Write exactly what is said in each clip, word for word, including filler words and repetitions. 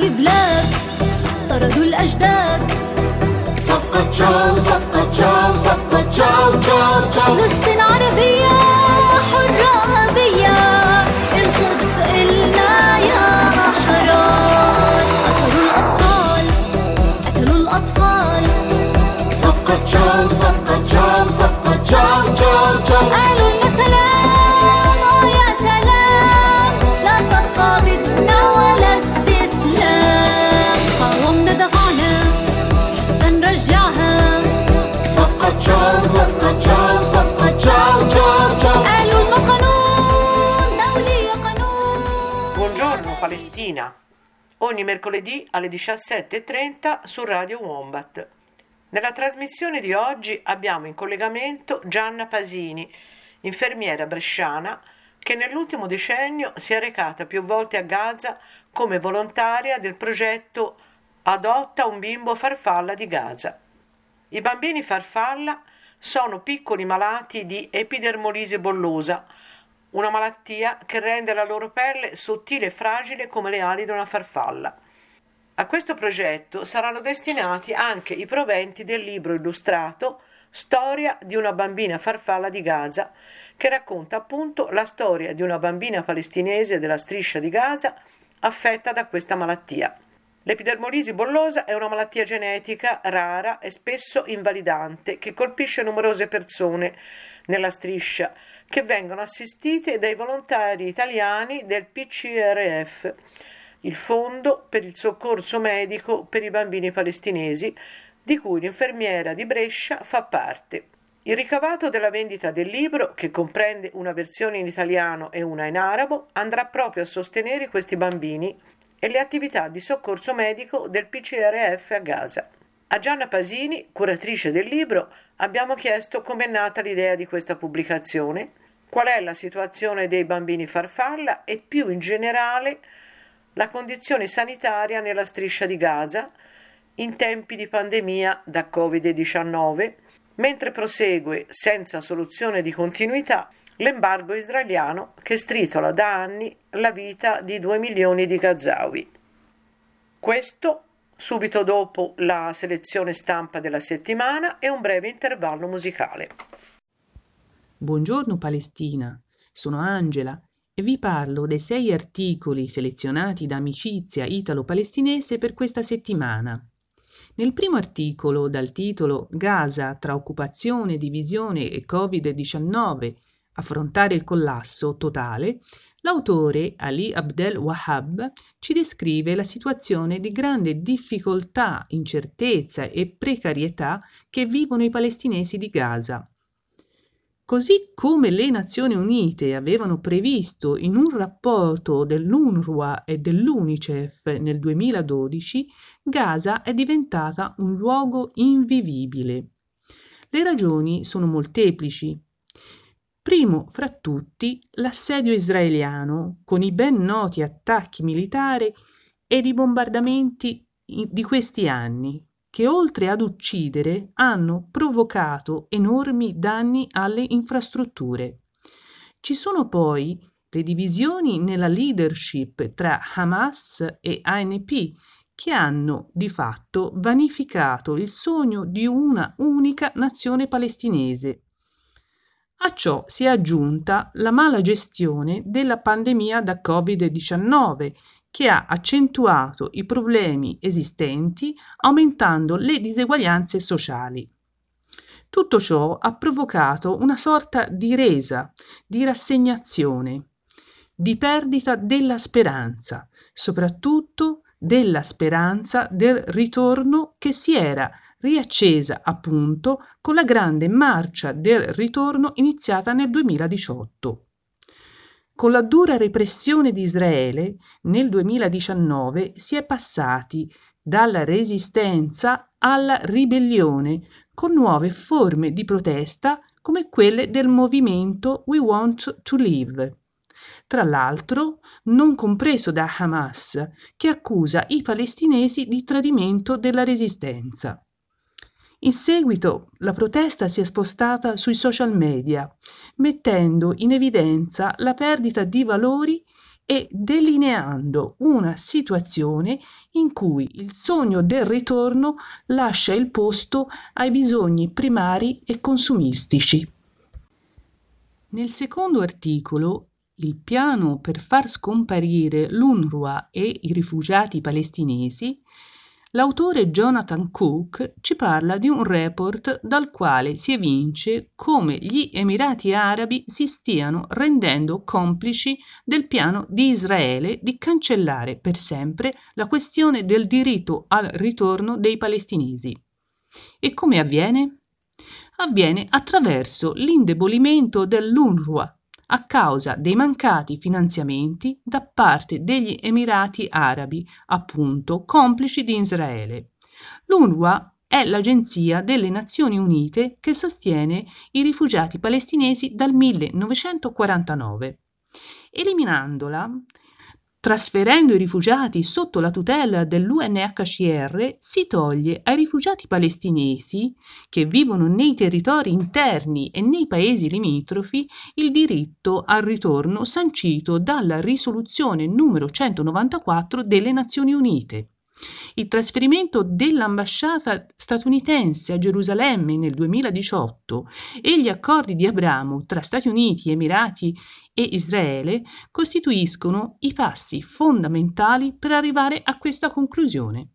بلاد طردوا الأجداد. صفقة تشاو صفقة تشاو صفقة تشاو تشاو تشاو. فلسطين عربية حرة أبية، القدس إلنا يا أحرار. أسروا الأبطال قتلوا الأطفال. صفقة تشاو صفقة تشاو صفقة تشاو تشاو تشاو. قالوا يا سلام آه يا سلام، لا صفقة بدنا ولا استسلام. قاومنا دفعنا حتى نرجعها. صفقة تشاو صفقة تشاو صفقة تشاو تشاو تشاو. قالوا إنه قانون دولي قانون. Buongiorno Palestina, ogni mercoledì alle diciassette e trenta su Radio Wombat. Nella trasmissione di oggi abbiamo in collegamento Gianna Pasini, infermiera bresciana che nell'ultimo decennio si è recata più volte a Gaza come volontaria del progetto Adotta un bimbo farfalla di Gaza. I bambini farfalla sono piccoli malati di epidermolisi bollosa, una malattia che rende la loro pelle sottile e fragile come le ali di una farfalla. A questo progetto saranno destinati anche i proventi del libro illustrato Storia di una bambina farfalla di Gaza, che racconta appunto la storia di una bambina palestinese della striscia di Gaza affetta da questa malattia. L'epidermolisi bollosa è una malattia genetica rara e spesso invalidante che colpisce numerose persone nella striscia, che vengono assistite dai volontari italiani del P C R F, il Fondo per il Soccorso Medico per i Bambini Palestinesi, di cui l'infermiera di Brescia fa parte. Il ricavato della vendita del libro, che comprende una versione in italiano e una in arabo, andrà proprio a sostenere questi bambini e le attività di soccorso medico del P C R F a Gaza. A Gianna Pasini, curatrice del libro, abbiamo chiesto com'è nata l'idea di questa pubblicazione, qual è la situazione dei bambini farfalla e più in generale la condizione sanitaria nella striscia di Gaza in tempi di pandemia da covid diciannove, mentre prosegue senza soluzione di continuità l'embargo israeliano che stritola da anni la vita di due milioni di gazawi. Questo subito dopo la selezione stampa della settimana e un breve intervallo musicale. Buongiorno Palestina, sono Angela e vi parlo dei sei articoli selezionati da Amicizia Italo-Palestinese per questa settimana. Nel primo articolo, dal titolo Gaza tra occupazione, divisione e covid diciannove, affrontare il collasso totale, l'autore Ali Abdel Wahab ci descrive la situazione di grande difficoltà, incertezza e precarietà che vivono i palestinesi di Gaza. Così come le Nazioni Unite avevano previsto in un rapporto dell'UNRWA e dell'UNICEF nel duemiladodici, Gaza è diventata un luogo invivibile. Le ragioni sono molteplici. Primo fra tutti l'assedio israeliano, con i ben noti attacchi militari ed i bombardamenti di questi anni, che oltre ad uccidere hanno provocato enormi danni alle infrastrutture. Ci sono poi le divisioni nella leadership tra Hamas e A N P, che hanno di fatto vanificato il sogno di una unica nazione palestinese. A ciò si è aggiunta la mala gestione della pandemia da covid diciannove, che ha accentuato i problemi esistenti, aumentando le diseguaglianze sociali. Tutto ciò ha provocato una sorta di resa, di rassegnazione, di perdita della speranza, soprattutto della speranza del ritorno che si era riaccesa appunto con la grande marcia del ritorno iniziata nel duemiladiciotto. Con la dura repressione di Israele nel duemiladiciannove si è passati dalla resistenza alla ribellione con nuove forme di protesta come quelle del movimento We Want to Live, tra l'altro non compreso da Hamas, che accusa i palestinesi di tradimento della resistenza. In seguito la protesta si è spostata sui social media, mettendo in evidenza la perdita di valori e delineando una situazione in cui il sogno del ritorno lascia il posto ai bisogni primari e consumistici. Nel secondo articolo, il piano per far scomparire l'UNRWA e i rifugiati palestinesi, l'autore Jonathan Cook ci parla di un report dal quale si evince come gli Emirati Arabi si stiano rendendo complici del piano di Israele di cancellare per sempre la questione del diritto al ritorno dei palestinesi. E come avviene? Avviene attraverso l'indebolimento dell'UNRWA a causa dei mancati finanziamenti da parte degli Emirati Arabi, appunto complici di Israele. L'UNRWA è l'agenzia delle Nazioni Unite che sostiene i rifugiati palestinesi dal millenovecentoquarantanove. Eliminandola, trasferendo i rifugiati sotto la tutela dell'U N H C R, si toglie ai rifugiati palestinesi che vivono nei territori interni e nei paesi limitrofi il diritto al ritorno sancito dalla risoluzione numero centonovantaquattro delle Nazioni Unite. Il trasferimento dell'ambasciata statunitense a Gerusalemme nel duemiladiciotto e gli accordi di Abramo tra Stati Uniti, Emirati e Israele costituiscono i passi fondamentali per arrivare a questa conclusione.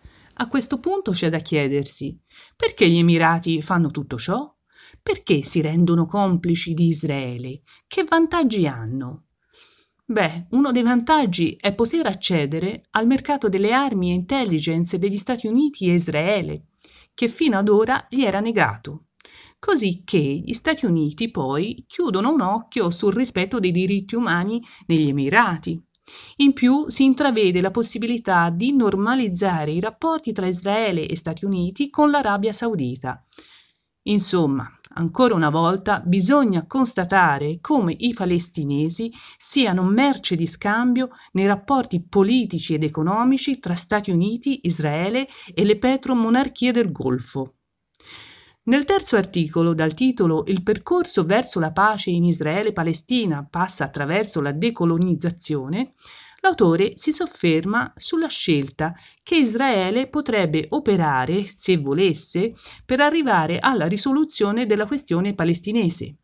A questo punto c'è da chiedersi: perché gli Emirati fanno tutto ciò? Perché si rendono complici di Israele? Che vantaggi hanno? Beh, uno dei vantaggi è poter accedere al mercato delle armi e intelligence degli Stati Uniti e Israele, che fino ad ora gli era negato. Così che gli Stati Uniti poi chiudono un occhio sul rispetto dei diritti umani negli Emirati. In più si intravede la possibilità di normalizzare i rapporti tra Israele e Stati Uniti con l'Arabia Saudita. Insomma, ancora una volta bisogna constatare come i palestinesi siano merce di scambio nei rapporti politici ed economici tra Stati Uniti, Israele e le petromonarchie del Golfo. Nel terzo articolo, dal titolo «Il percorso verso la pace in Israele-Palestina passa attraverso la decolonizzazione», l'autore si sofferma sulla scelta che Israele potrebbe operare, se volesse, per arrivare alla risoluzione della questione palestinese.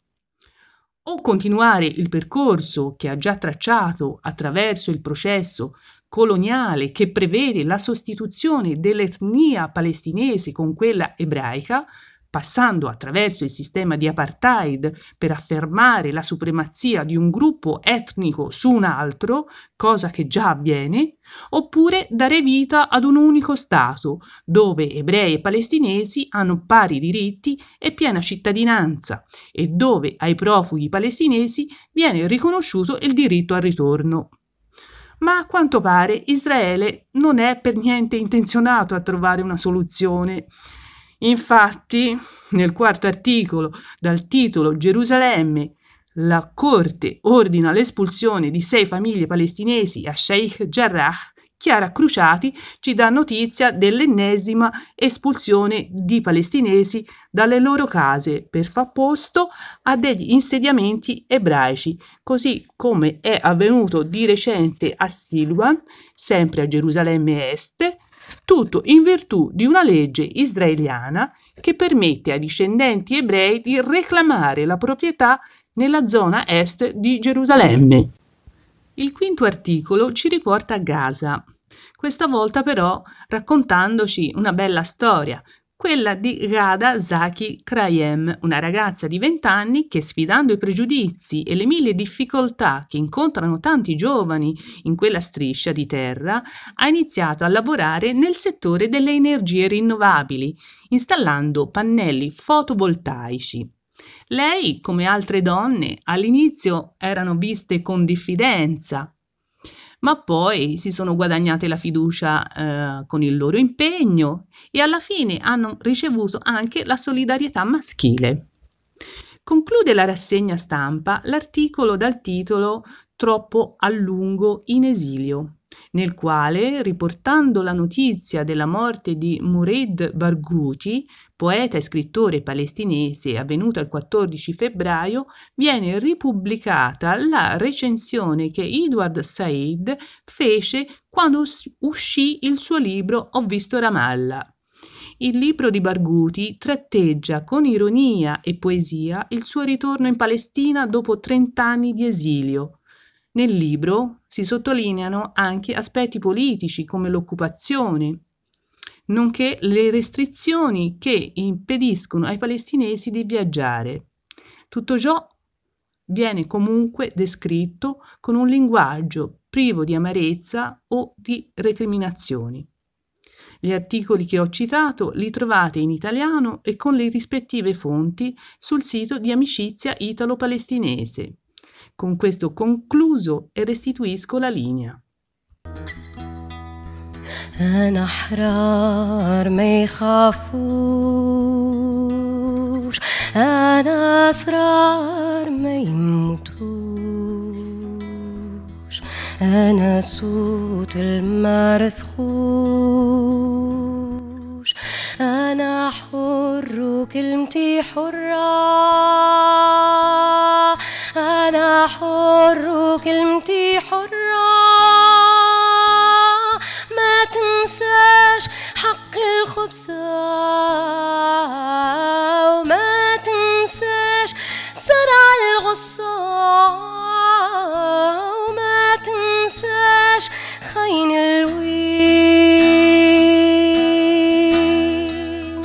O continuare il percorso che ha già tracciato attraverso il processo coloniale che prevede la sostituzione dell'etnia palestinese con quella ebraica, passando attraverso il sistema di apartheid per affermare la supremazia di un gruppo etnico su un altro, cosa che già avviene, oppure dare vita ad un unico Stato, dove ebrei e palestinesi hanno pari diritti e piena cittadinanza, e dove ai profughi palestinesi viene riconosciuto il diritto al ritorno. Ma a quanto pare Israele non è per niente intenzionato a trovare una soluzione. Infatti, nel quarto articolo, dal titolo «Gerusalemme, la Corte ordina l'espulsione di sei famiglie palestinesi a Sheikh Jarrah», Chiara Cruciati ci dà notizia dell'ennesima espulsione di palestinesi dalle loro case per far posto a degli insediamenti ebraici, così come è avvenuto di recente a Silwan, sempre a Gerusalemme Est, tutto in virtù di una legge israeliana che permette ai discendenti ebrei di reclamare la proprietà nella zona est di Gerusalemme. Il quinto articolo ci riporta a Gaza, questa volta però raccontandoci una bella storia, quella di Ghada Zaki Krayem, una ragazza di venti anni che, sfidando i pregiudizi e le mille difficoltà che incontrano tanti giovani in quella striscia di terra, ha iniziato a lavorare nel settore delle energie rinnovabili, installando pannelli fotovoltaici. Lei, come altre donne, all'inizio erano viste con diffidenza, ma poi si sono guadagnate la fiducia eh, con il loro impegno e alla fine hanno ricevuto anche la solidarietà maschile. Conclude la rassegna stampa l'articolo dal titolo «Troppo a lungo in esilio». nel quale, riportando la notizia della morte di Moured Barghouti, poeta e scrittore palestinese avvenuta il quattordici febbraio, viene ripubblicata la recensione che Edward Said fece quando uscì il suo libro Ho visto Ramallah. Il libro di Barghouti tratteggia con ironia e poesia il suo ritorno in Palestina dopo trent'anni di esilio. Nel libro si sottolineano anche aspetti politici come l'occupazione, nonché le restrizioni che impediscono ai palestinesi di viaggiare. Tutto ciò viene comunque descritto con un linguaggio privo di amarezza o di recriminazioni. Gli articoli che ho citato li trovate in italiano e con le rispettive fonti sul sito di Amicizia Italo-Palestinese. Con questo concluso e restituisco la linea. أنا أحرار ما يخافوش أنا أسرار ما يموتوش أنا صوت المرثخوش أنا حر وكلمتي حرة أنا حر وكلمتي حرة ما تنساش حق الخبزة وما تنساش زرع الغصة وما تنساش خين الوين.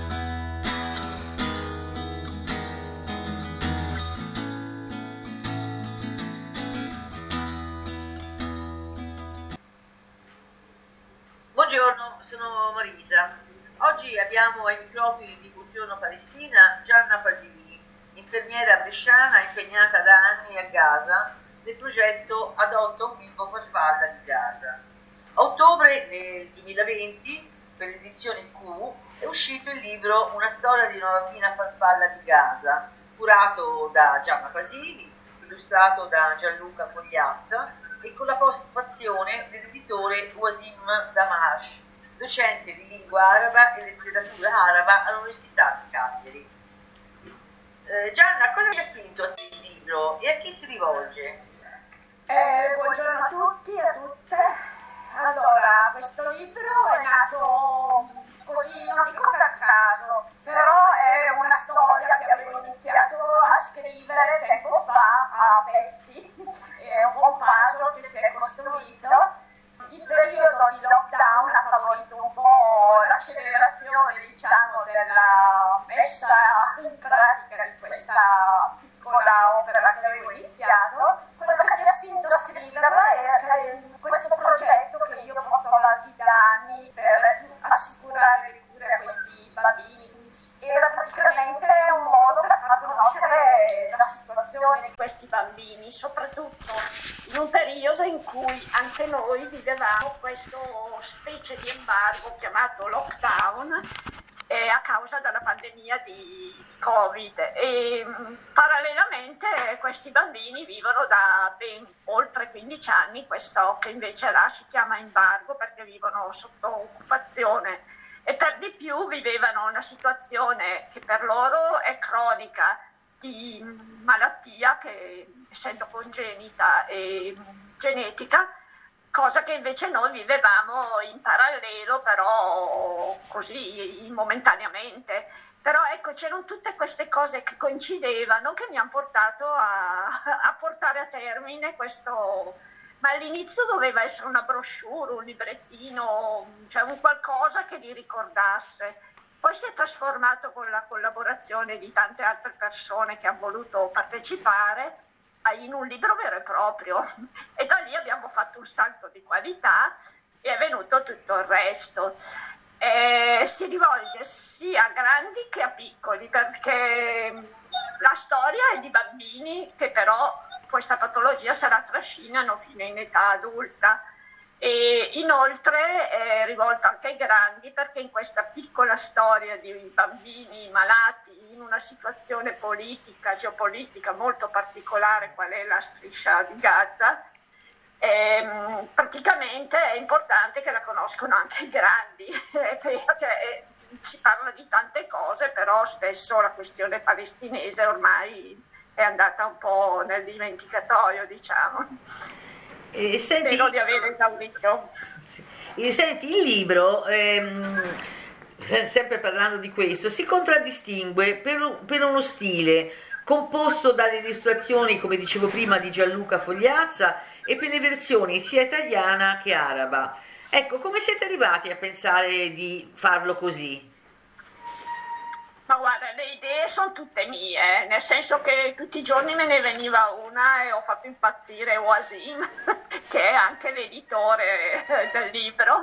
Buongiorno, sono Marisa. Oggi abbiamo ai microfoni di Buongiorno Palestina Gianna Pasini, infermiera bresciana impegnata da anni a Gaza nel progetto Adotta un bimbo farfalla di Gaza. A ottobre del duemilaventi, per l'edizione Q, è uscito il libro Una storia di una bambina farfalla di Gaza, curato da Gianna Pasini, illustrato da Gianluca Fogliazza e con la postfazione dell'editore Wasim Damash, docente di lingua araba e letteratura araba all'Università di Cagliari. Eh, Gianna, cosa ti ha spinto a scrivere il libro e a chi si rivolge? Eh, buongiorno a tutti e a tutte. Allora, questo libro è nato così, non dico per caso, però è una storia che avevo iniziato a scrivere tempo fa a pezzi, è un po' un puzzle che si è costruito. Il periodo di lockdown ha favorito un po' l'accelerazione, diciamo, della messa in pratica di questa piccola opera che avevo iniziato. Quello che mi ha spinto a scriverla è questo progetto che io porto avanti da anni per assicurare le cure a questi bambini. Era praticamente un modo per far conoscere la situazione di questi bambini, soprattutto in un periodo in cui anche noi vivevamo questo specie di embargo chiamato lockdown eh, a causa della pandemia di Covid e mh, parallelamente questi bambini vivono da ben oltre quindici anni questo che invece là si chiama embargo perché vivono sotto occupazione e per di più vivevano una situazione che per loro è cronica di malattia che essendo congenita e genetica, cosa che invece noi vivevamo in parallelo però così momentaneamente. Però ecco, c'erano tutte queste cose che coincidevano che mi hanno portato a, a portare a termine questo. Ma all'inizio doveva essere una brochure, un librettino, cioè un qualcosa che li ricordasse. Poi si è trasformato con la collaborazione di tante altre persone che hanno voluto partecipare in un libro vero e proprio. E da lì abbiamo fatto un salto di qualità e è venuto tutto il resto. Eh, si rivolge sia a grandi che a piccoli, perché la storia è di bambini che però questa patologia se la trascinano fino in età adulta e inoltre è rivolta anche ai grandi perché in questa piccola storia di bambini malati in una situazione politica, geopolitica molto particolare qual è la striscia di Gaza, E, praticamente è importante che la conoscono anche i grandi, perché si parla di tante cose, però spesso la questione palestinese ormai è andata un po' nel dimenticatoio, diciamo. E senti, Spero di aver esaurito. e senti, il libro, ehm, se- sempre parlando di questo, si contraddistingue per, un- per uno stile composto dalle illustrazioni, come dicevo prima, di Gianluca Fogliazza e per le versioni sia italiana che araba. Ecco, come siete arrivati a pensare di farlo così? Ma guarda, le idee sono tutte mie, nel senso che tutti i giorni me ne veniva una e ho fatto impazzire Wasim, che è anche l'editore del libro,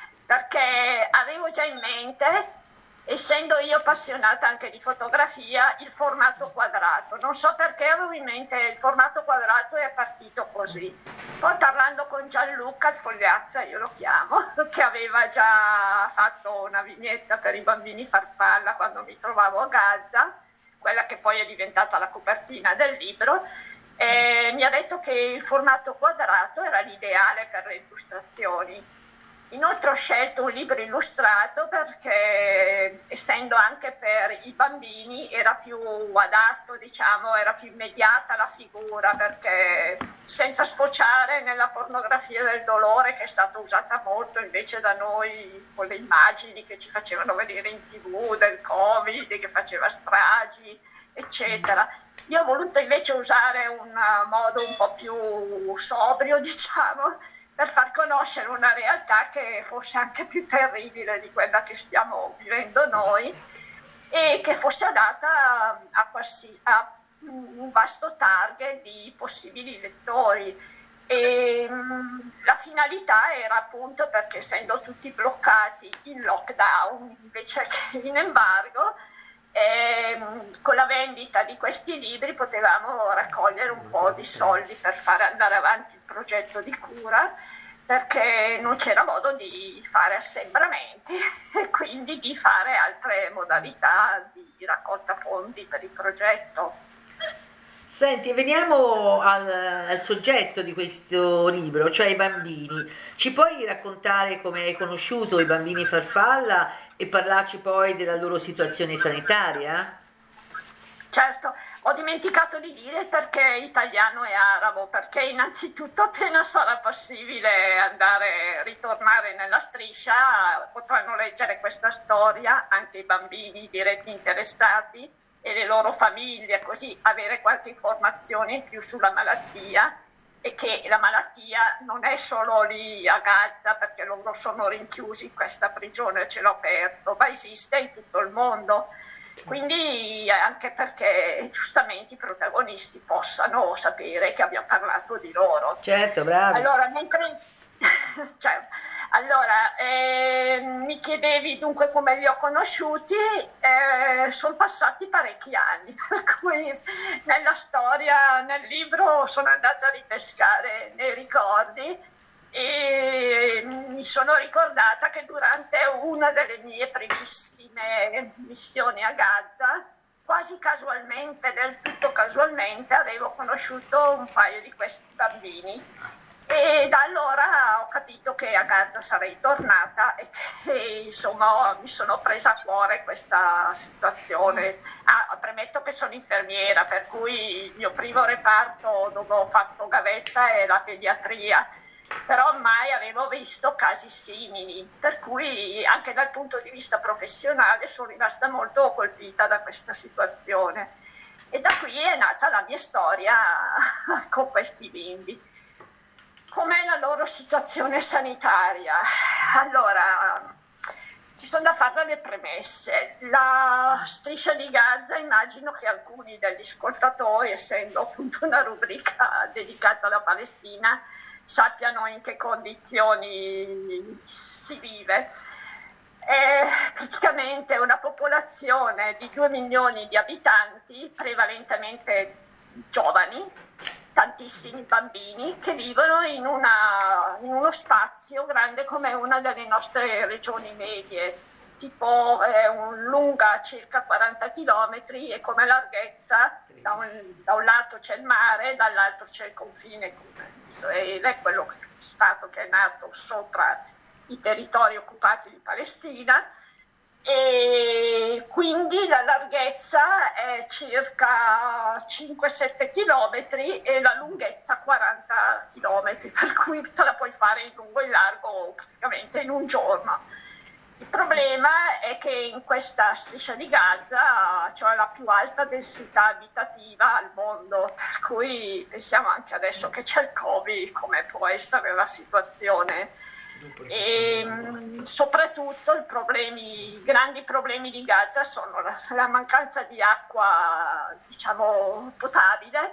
perché avevo già in mente, essendo io appassionata anche di fotografia, il formato quadrato. Non so perché avevo in mente il formato quadrato e è partito così. Poi parlando con Gianluca Fogliazza, io lo chiamo, che aveva già fatto una vignetta per i bambini farfalla quando mi trovavo a Gaza, quella che poi è diventata la copertina del libro, e mi ha detto che il formato quadrato era l'ideale per le illustrazioni. Inoltre ho scelto un libro illustrato perché, essendo anche per i bambini, era più adatto, diciamo, era più immediata la figura, perché senza sfociare nella pornografia del dolore, che è stata usata molto invece da noi con le immagini che ci facevano vedere in tv del Covid, che faceva stragi, eccetera. Io ho voluto invece usare un modo un po' più sobrio, diciamo, per far conoscere una realtà che fosse anche più terribile di quella che stiamo vivendo noi e che fosse adatta a, qualsi, a un vasto target di possibili lettori. E, mh, la finalità era appunto perché, essendo tutti bloccati in lockdown invece che in embargo, E, con la vendita di questi libri potevamo raccogliere un po' di soldi per fare andare avanti il progetto di cura, perché non c'era modo di fare assembramenti e quindi di fare altre modalità di raccolta fondi per il progetto. Senti, veniamo al, al soggetto di questo libro, cioè i bambini. Ci puoi raccontare come hai conosciuto i bambini farfalla e parlarci poi della loro situazione sanitaria? Certo, ho dimenticato di dire perché italiano e arabo, perché innanzitutto appena sarà possibile andare, ritornare nella striscia, potranno leggere questa storia anche i bambini diretti interessati e le loro famiglie, così avere qualche informazione in più sulla malattia, e che la malattia non è solo lì a Gaza, perché loro sono rinchiusi in questa prigione a cielo aperto, ma esiste in tutto il mondo. Quindi anche perché giustamente i protagonisti possano sapere che abbiamo parlato di loro. Certo, bravo. Allora, mentre... cioè, allora eh, mi chiedevi dunque come li ho conosciuti, eh, sono passati parecchi anni, per cui nella storia, nel libro sono andata a ripescare nei ricordi e mi sono ricordata che durante una delle mie primissime missioni a Gaza, quasi casualmente, del tutto casualmente, avevo conosciuto un paio di questi bambini. E da allora ho capito che a Gaza sarei tornata e che insomma mi sono presa a cuore questa situazione. Ah, premetto che sono infermiera, per cui il mio primo reparto dove ho fatto gavetta è la pediatria, però mai avevo visto casi simili, per cui anche dal punto di vista professionale sono rimasta molto colpita da questa situazione. E da qui è nata la mia storia con questi bimbi. Com'è la loro situazione sanitaria? Allora, ci sono da fare delle premesse. La striscia di Gaza, immagino che alcuni degli ascoltatori, essendo appunto una rubrica dedicata alla Palestina, sappiano in che condizioni si vive. È praticamente una popolazione di due milioni di abitanti, prevalentemente giovani, tantissimi bambini che vivono in, una, in uno spazio grande come una delle nostre regioni medie, tipo è un, lunga circa quaranta chilometri e come larghezza da un, da un lato c'è il mare, dall'altro c'è il confine con Israele, quello stato che è nato sopra i territori occupati di Palestina, e quindi la larghezza è circa cinque sette chilometri e la lunghezza quaranta chilometri, per cui te la puoi fare in lungo e in largo praticamente in un giorno. Il problema è che in questa striscia di Gaza c'è la più alta densità abitativa al mondo, per cui pensiamo anche adesso che c'è il Covid, come può essere la situazione. E soprattutto i, problemi, i grandi problemi di Gaza sono la, la mancanza di acqua, diciamo, potabile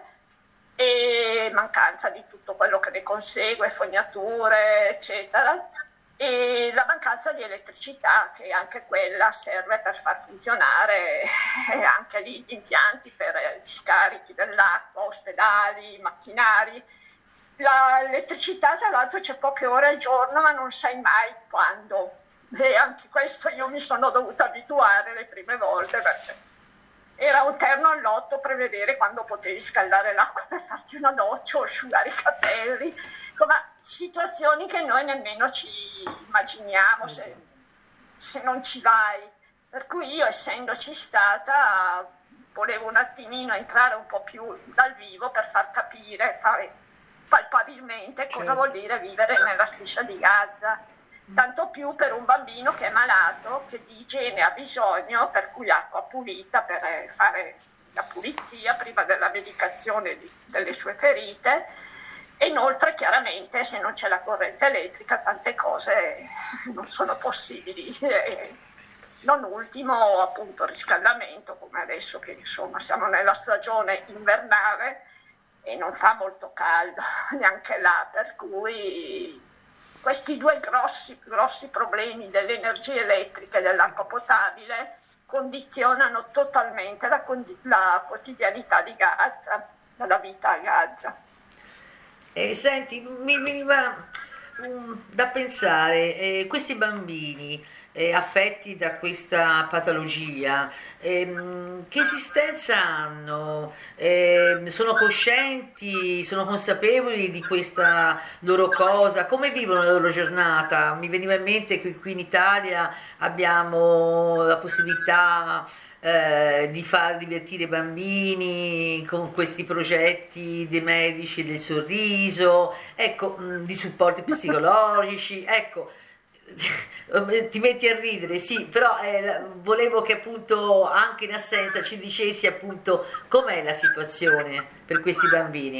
e mancanza di tutto quello che ne consegue, fognature, eccetera, e la mancanza di elettricità, che anche quella serve per far funzionare anche gli impianti per gli scarichi dell'acqua, ospedali, macchinari. L'elettricità tra l'altro c'è poche ore al giorno, ma non sai mai quando, e anche questo io mi sono dovuta abituare le prime volte, perché era un terno al lotto prevedere quando potevi scaldare l'acqua per farti una doccia o asciugare i capelli, insomma situazioni che noi nemmeno ci immaginiamo se, se non ci vai, per cui io, essendoci stata, volevo un attimino entrare un po' più dal vivo per far capire, fare palpabilmente cosa Certo. vuol dire vivere nella striscia di Gaza, tanto più per un bambino che è malato, che di igiene ha bisogno, per cui acqua pulita per fare la pulizia prima della medicazione di, delle sue ferite, e inoltre chiaramente se non c'è la corrente elettrica tante cose non sono possibili, e non ultimo appunto il riscaldamento, come adesso che insomma siamo nella stagione invernale e non fa molto caldo neanche là, per cui questi due grossi, grossi problemi dell'energia elettrica e dell'acqua potabile condizionano totalmente la, la quotidianità di Gaza, la vita a Gaza. Eh, senti, mi veniva um, da pensare, eh, questi bambini eh, affetti da questa patologia, ehm, che esistenza hanno? Eh, sono coscienti, sono consapevoli di questa loro cosa? Come vivono la loro giornata? Mi veniva in mente che qui in Italia abbiamo la possibilità eh, di far divertire i bambini con questi progetti dei medici del sorriso, ecco, mh, di supporti psicologici, ecco. Ti metti a ridere, sì, però eh, volevo che appunto anche in assenza ci dicessi appunto com'è la situazione per questi bambini.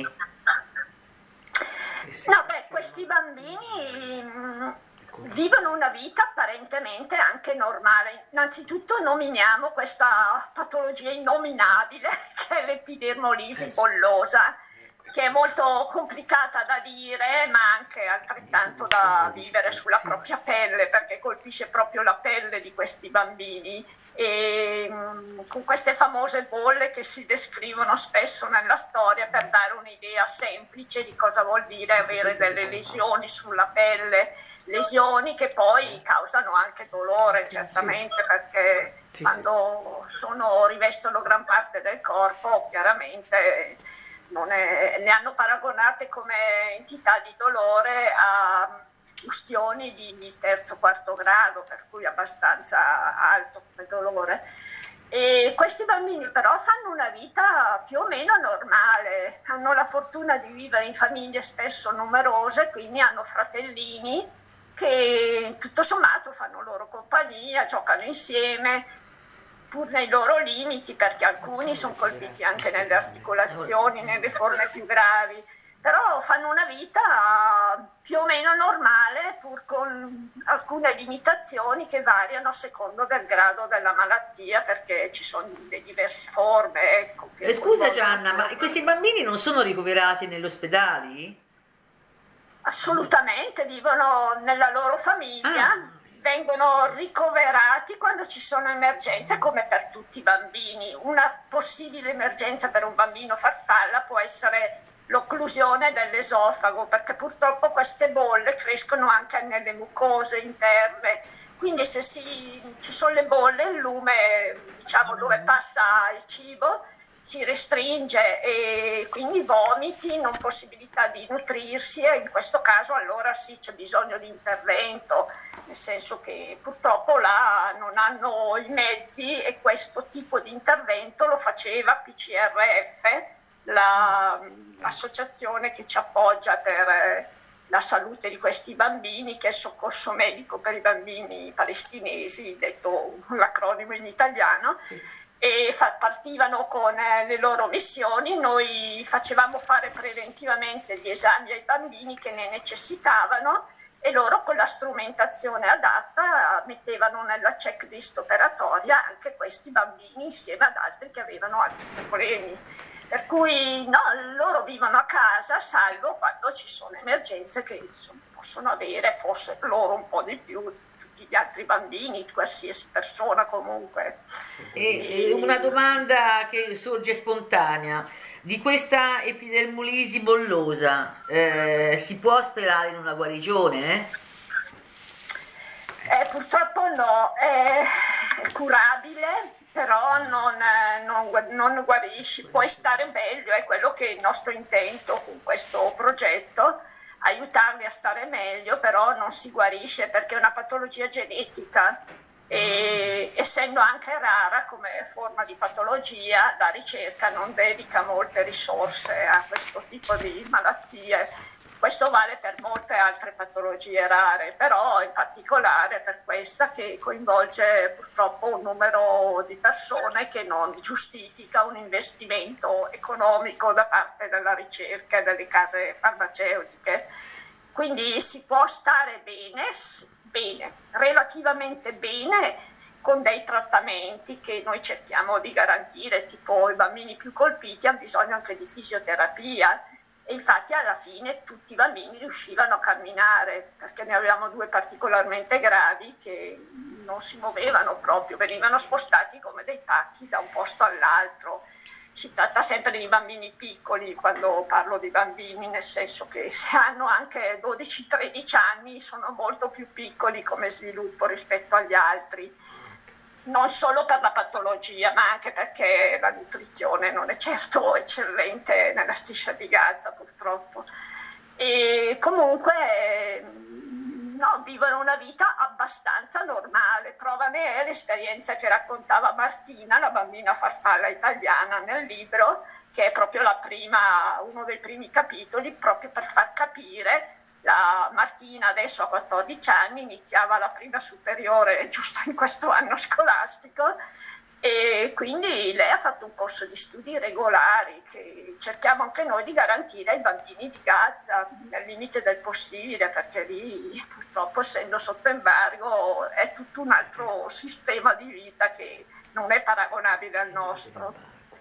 No, beh, questi bambini mh, vivono una vita apparentemente anche normale. Innanzitutto nominiamo questa patologia innominabile che è l'epidermolisi bollosa, che è molto complicata da dire, ma anche altrettanto da vivere sulla propria pelle, perché colpisce proprio la pelle di questi bambini, e mh, con queste famose bolle che si descrivono spesso nella storia per dare un'idea semplice di cosa vuol dire avere delle lesioni sulla pelle, lesioni che poi causano anche dolore certamente, perché quando sono, rivestono gran parte del corpo chiaramente non è, ne hanno paragonate come entità di dolore a ustioni di terzo quarto grado, per cui abbastanza alto come dolore. E questi bambini però fanno una vita più o meno normale, hanno la fortuna di vivere in famiglie spesso numerose, quindi hanno fratellini che tutto sommato fanno loro compagnia, giocano insieme, pur nei loro limiti, perché alcuni sono colpiti anche nelle articolazioni, nelle forme più gravi, però fanno una vita più o meno normale, pur con alcune limitazioni che variano a secondo del grado della malattia, perché ci sono le diverse forme. Ecco, che Eh, scusa Gianna, ma questi bambini non sono ricoverati negli ospedali? Assolutamente, vivono nella loro famiglia. Ah. Vengono ricoverati quando ci sono emergenze, come per tutti i bambini. Una possibile emergenza per un bambino farfalla può essere l'occlusione dell'esofago, perché purtroppo queste bolle crescono anche nelle mucose interne, quindi se si, ci sono le bolle, il lume, diciamo, dove passa il cibo, si restringe e quindi vomiti, non possibilità di nutrirsi, e in questo caso allora sì c'è bisogno di intervento, nel senso che purtroppo là non hanno i mezzi, e questo tipo di intervento lo faceva P C R F, la, l'associazione che ci appoggia per eh, la salute di questi bambini, che è il soccorso medico per i bambini palestinesi, detto l'acronimo in italiano. Sì. E fa, partivano con eh, le loro missioni. Noi facevamo fare preventivamente gli esami ai bambini che ne necessitavano, e loro con la strumentazione adatta mettevano nella checklist operatoria anche questi bambini insieme ad altri che avevano altri problemi. Per cui no, loro vivono a casa, salvo quando ci sono emergenze che insomma, possono avere forse loro un po' di più, gli altri bambini, qualsiasi persona comunque. E, e una domanda che sorge spontanea: di questa epidermolisi bollosa eh, si può sperare in una guarigione? Eh, purtroppo no, è curabile, però non, non, non guarisci, puoi stare meglio, è quello che è il nostro intento con questo progetto, aiutarli a stare meglio, però non si guarisce perché è una patologia genetica e essendo anche rara come forma di patologia, la ricerca non dedica molte risorse a questo tipo di malattie. Questo vale per molte altre patologie rare, però in particolare per questa che coinvolge purtroppo un numero di persone che non giustifica un investimento economico da parte della ricerca e delle case farmaceutiche. Quindi si può stare bene, bene, relativamente bene, con dei trattamenti che noi cerchiamo di garantire, tipo i bambini più colpiti hanno bisogno anche di fisioterapia. E infatti alla fine tutti i bambini riuscivano a camminare, perché ne avevamo due particolarmente gravi che non si muovevano proprio, venivano spostati come dei pacchi da un posto all'altro. Si tratta sempre di bambini piccoli quando parlo di bambini, nel senso che se hanno anche dodici tredici anni sono molto più piccoli come sviluppo rispetto agli altri. Non solo per la patologia, ma anche perché la nutrizione non è certo eccellente nella striscia di Gaza, purtroppo. E comunque no, vivono una vita abbastanza normale. Prova ne è l'esperienza che raccontava Martina, la bambina farfalla italiana, nel libro, che è proprio la prima, uno dei primi capitoli, proprio per far capire. La Martina adesso ha quattordici anni, iniziava la prima superiore giusto in questo anno scolastico, e quindi lei ha fatto un corso di studi regolari che cerchiamo anche noi di garantire ai bambini di Gaza nel limite del possibile, perché lì purtroppo essendo sotto embargo è tutto un altro sistema di vita che non è paragonabile al nostro.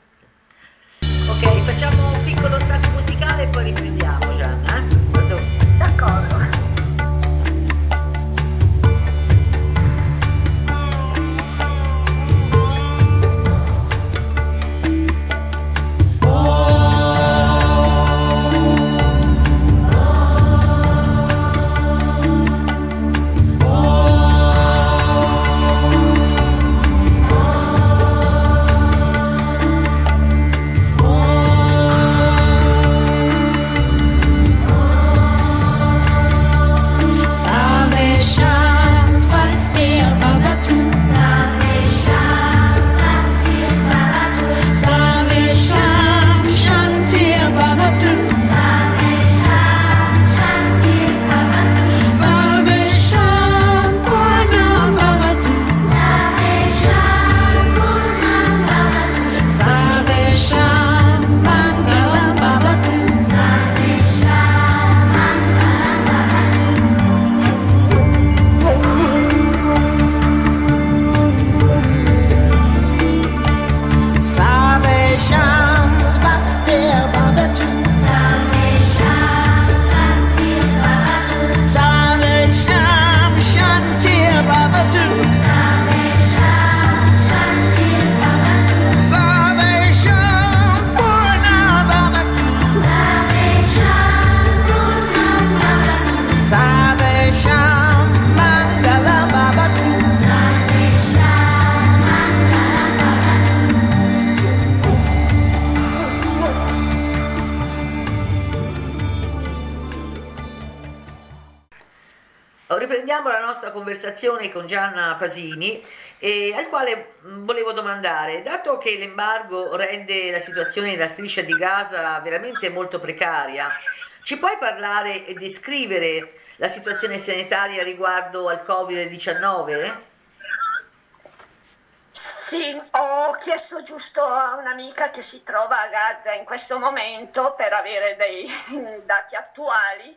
Ok, facciamo un piccolo stacco musicale e poi riprendiamo, Gianna. Eh? D'accordo. Oh Riprendiamo la nostra conversazione con Gianna Pasini, eh, al quale mh, volevo domandare, dato che l'embargo rende la situazione nella striscia di Gaza veramente molto precaria, ci puoi parlare e descrivere la situazione sanitaria riguardo al covid diciannove? Sì, ho chiesto giusto a un'amica che si trova a Gaza in questo momento per avere dei dati attuali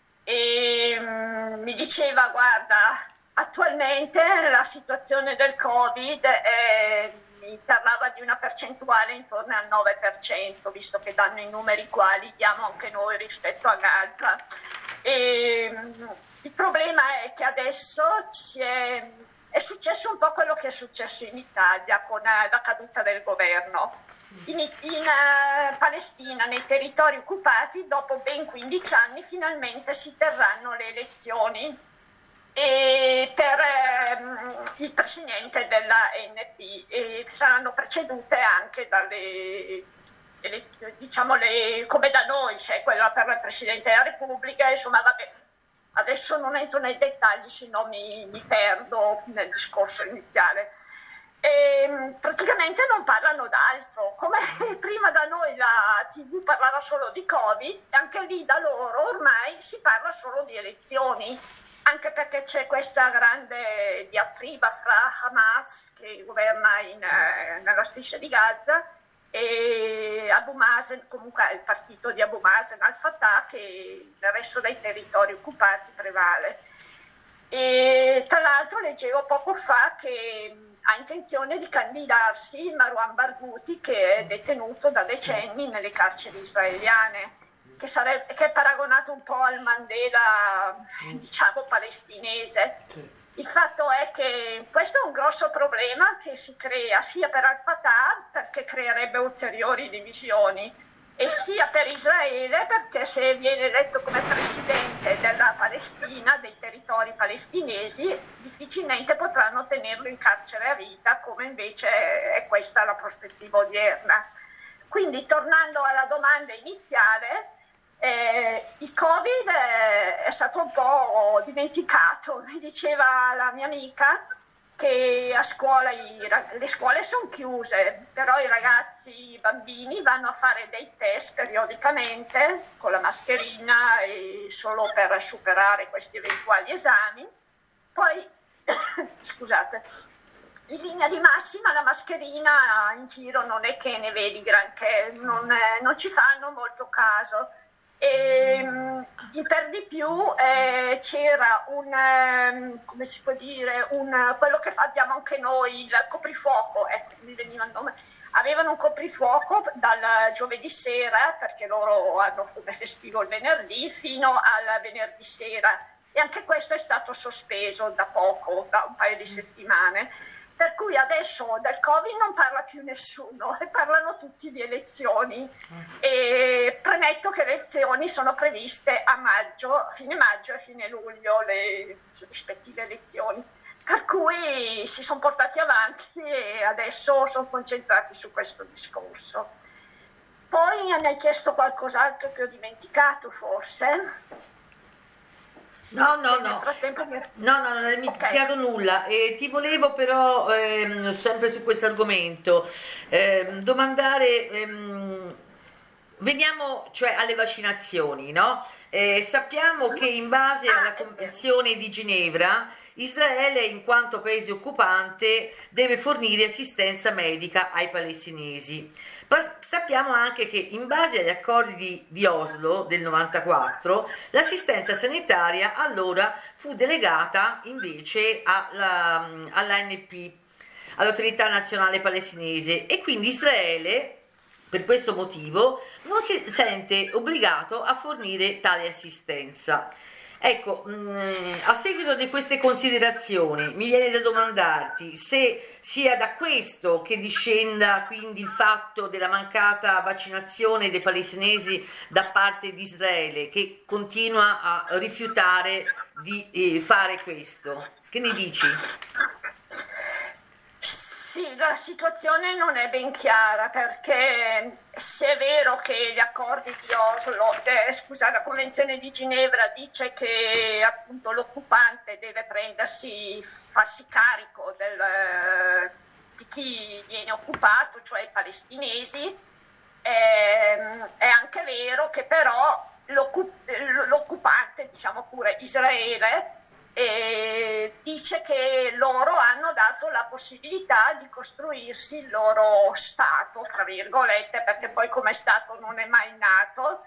e mm, mi diceva, guarda, attualmente la situazione del Covid è, mi parlava di una percentuale intorno al nove per cento, visto che danno i numeri quali diamo anche noi rispetto a Gaza. E, mm, il problema è che adesso ci è, è successo un po' quello che è successo in Italia con eh, la caduta del governo. In, in uh, Palestina, nei territori occupati, dopo ben quindici anni finalmente si terranno le elezioni e per ehm, il presidente della N P e saranno precedute anche dalle, ele, diciamo, le, come da noi, c'è quella per il Presidente della Repubblica, insomma, vabbè, adesso non entro nei dettagli, se no mi, mi perdo nel discorso iniziale. E praticamente non parlano d'altro, come prima da noi la tivù parlava solo di Covid, anche lì da loro ormai si parla solo di elezioni, anche perché c'è questa grande diatriba fra Hamas, che governa in, eh, nella striscia di Gaza, e Abu Mazen, comunque il partito di Abu Mazen al-Fatah, che nel resto dei territori occupati prevale. E tra l'altro leggevo poco fa che ha intenzione di candidarsi Marwan Barghouti, che è detenuto da decenni nelle carceri israeliane, che, sarebbe, che è paragonato un po' al Mandela, diciamo, palestinese. Il fatto è che questo è un grosso problema che si crea sia per al-Fatah, perché creerebbe ulteriori divisioni, e sia per Israele, perché se viene eletto come presidente della Palestina, dei territori palestinesi, difficilmente potranno tenerlo in carcere a vita, come invece è questa la prospettiva odierna. Quindi, tornando alla domanda iniziale, eh, il Covid è, è stato un po' dimenticato. Mi diceva la mia amica che a scuola i, le scuole sono chiuse, però i ragazzi, i bambini vanno a fare dei test periodicamente con la mascherina e solo per superare questi eventuali esami. Poi, scusate, in linea di massima la mascherina in giro non è che ne vedi granché, non, è, non ci fanno molto caso. E, per di più eh, c'era un, eh, come si può dire, un, quello che abbiamo anche noi, il coprifuoco, ecco, mi veniva il nome, avevano un coprifuoco dal giovedì sera, perché loro hanno come festivo il venerdì, fino al venerdì sera, e anche questo è stato sospeso da poco, da un paio di settimane. Per cui adesso del Covid non parla più nessuno e parlano tutti di elezioni. E premetto che le elezioni sono previste a maggio, fine maggio e fine luglio, le rispettive elezioni. Per cui si sono portati avanti e adesso sono concentrati su questo discorso. Poi mi hai chiesto qualcos'altro che ho dimenticato forse. No, no, no, Mi... no, no, non hai dimenticato okay. nulla. E ti volevo però, ehm, sempre su questo argomento, ehm, domandare, ehm, veniamo cioè alle vaccinazioni, no? Eh, sappiamo che in base alla Convenzione di Ginevra, Israele, in quanto paese occupante, deve fornire assistenza medica ai palestinesi. Ma sappiamo anche che in base agli accordi di, di Oslo del novantaquattro l'assistenza sanitaria allora fu delegata invece alla, all'A N P, all'Autorità Nazionale Palestinese, e quindi Israele per questo motivo non si sente obbligato a fornire tale assistenza. Ecco, mh, a seguito di queste considerazioni mi viene da domandarti se sia da questo che discenda quindi il fatto della mancata vaccinazione dei palestinesi da parte di Israele, che continua a rifiutare di eh, fare questo. Che ne dici? sì, la situazione non è ben chiara, perché se è vero che gli accordi di Oslo, eh, scusa, la Convenzione di Ginevra dice che appunto l'occupante deve prendersi, farsi carico del, eh, di chi viene occupato, cioè i palestinesi, eh, è anche vero che però l'occup- l'occupante, diciamo pure Israele, e dice che loro hanno dato la possibilità di costruirsi il loro Stato, fra virgolette, perché poi come Stato non è mai nato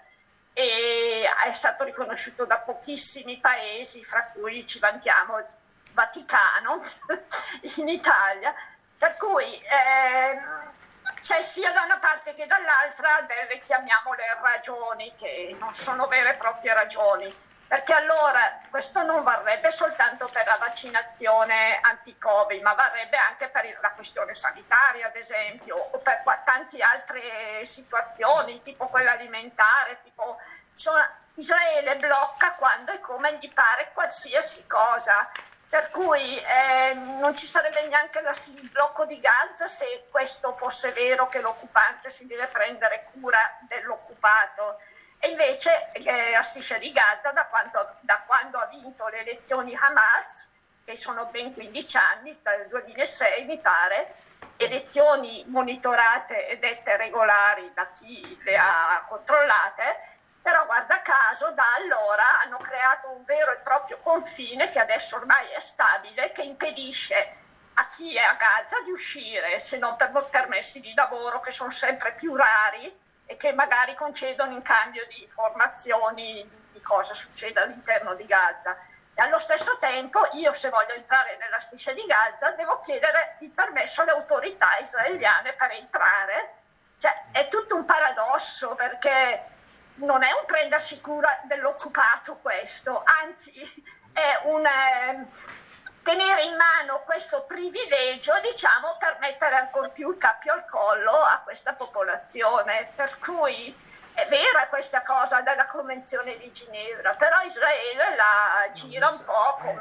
e è stato riconosciuto da pochissimi paesi, fra cui ci vantiamo il Vaticano in Italia, per cui eh, c'è sia da una parte che dall'altra delle, chiamiamole, ragioni, che non sono vere e proprie ragioni. Perché allora questo non varrebbe soltanto per la vaccinazione anti-Covid, ma varrebbe anche per la questione sanitaria, ad esempio, o per tante altre situazioni, tipo quella alimentare, tipo insomma, Israele blocca quando e come gli pare qualsiasi cosa. Per cui eh, non ci sarebbe neanche la, il blocco di Gaza se questo fosse vero, che l'occupante si deve prendere cura dell'occupato. E invece eh, a Striscia di Gaza, da quando, da quando ha vinto le elezioni Hamas, che sono ben quindici anni, dal duemilasei mi pare, elezioni monitorate e dette regolari da chi le ha controllate, però guarda caso da allora hanno creato un vero e proprio confine che adesso ormai è stabile, che impedisce a chi è a Gaza di uscire, se non per permessi di lavoro che sono sempre più rari e che magari concedono in cambio di informazioni di cosa succede all'interno di Gaza. E allo stesso tempo io, se voglio entrare nella Striscia di Gaza, devo chiedere il permesso alle autorità israeliane per entrare. Cioè, è tutto un paradosso, perché non è un prendersi cura dell'occupato questo, anzi è un eh, tenere in mano questo privilegio, diciamo, per mettere ancora più il cappio al collo a questa popolazione. Per cui è vera questa cosa della Convenzione di Ginevra, però Israele la gira un po' come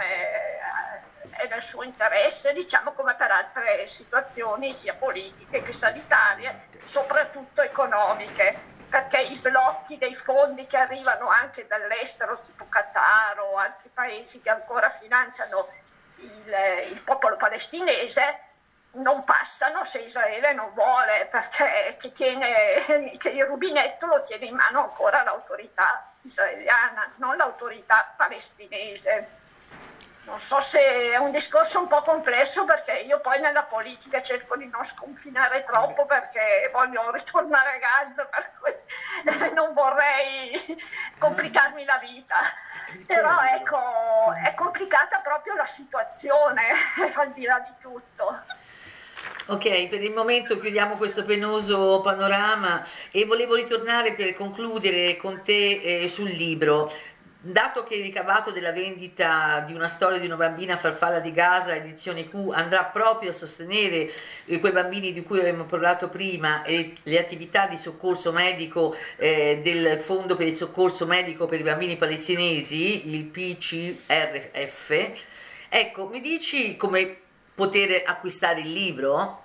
è nel suo interesse, diciamo, come per altre situazioni sia politiche che sanitarie, soprattutto economiche, perché i blocchi dei fondi che arrivano anche dall'estero, tipo Qatar o altri paesi che ancora finanziano il, il popolo palestinese, non passano se Israele non vuole, perché che tiene, che il rubinetto lo tiene in mano ancora l'autorità israeliana, non l'autorità palestinese. Non so se è un discorso un po' complesso, perché io poi nella politica cerco di non sconfinare troppo, perché voglio ritornare a Gaza, per cui non vorrei complicarmi la vita. Però ecco, è complicata proprio la situazione, al di là di tutto. Ok, per il momento chiudiamo questo penoso panorama e volevo ritornare per concludere con te eh, sul libro. Dato che il ricavato della vendita di Una storia di una bambina farfalla di Gaza, edizione Q, andrà proprio a sostenere eh, quei bambini di cui abbiamo parlato prima e le attività di soccorso medico eh, del Fondo per il soccorso medico per i bambini palestinesi, il P C R F, ecco, mi dici come poter acquistare il libro?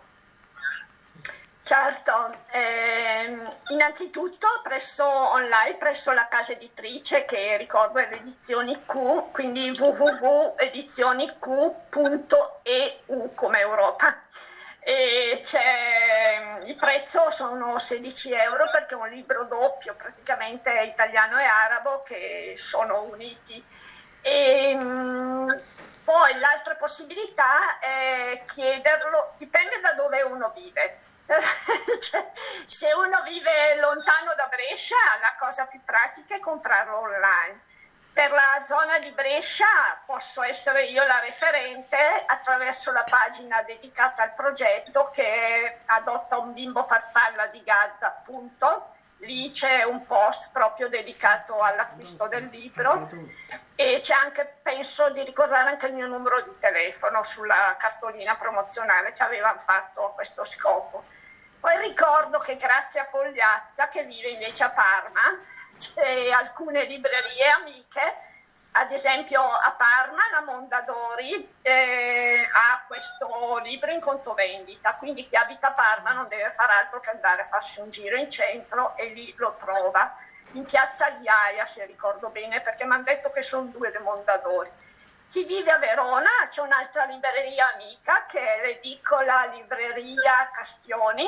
Certo, ehm, innanzitutto presso online, presso la casa editrice, che ricordo è le edizioni Q, quindi w w w punto edizioni q punto e u come Europa. E c'è, il prezzo sono sedici euro, perché è un libro doppio, praticamente italiano e arabo, che sono uniti. E, mh, poi l'altra possibilità è chiederlo, dipende da dove uno vive. Cioè, se uno vive lontano da Brescia, la cosa più pratica è comprarlo online. Per la zona di Brescia posso essere io la referente attraverso la pagina dedicata al progetto, che adotta un bimbo farfalla di Gaza, appunto. Lì c'è un post proprio dedicato all'acquisto del libro e c'è anche, penso di ricordare, anche il mio numero di telefono sulla cartolina promozionale che avevano fatto a questo scopo. Poi ricordo che grazie a Fogliazza, che vive invece a Parma, c'è alcune librerie amiche, ad esempio a Parma la Mondadori Libri eh, ha questo libro in conto vendita, quindi chi abita a Parma non deve fare altro che andare a farsi un giro in centro e lì lo trova, in piazza Ghiaia se ricordo bene, perché mi hanno detto che sono due dei Mondadori. Chi vive a Verona c'è un'altra libreria amica che è l'edicola Libreria Castioni,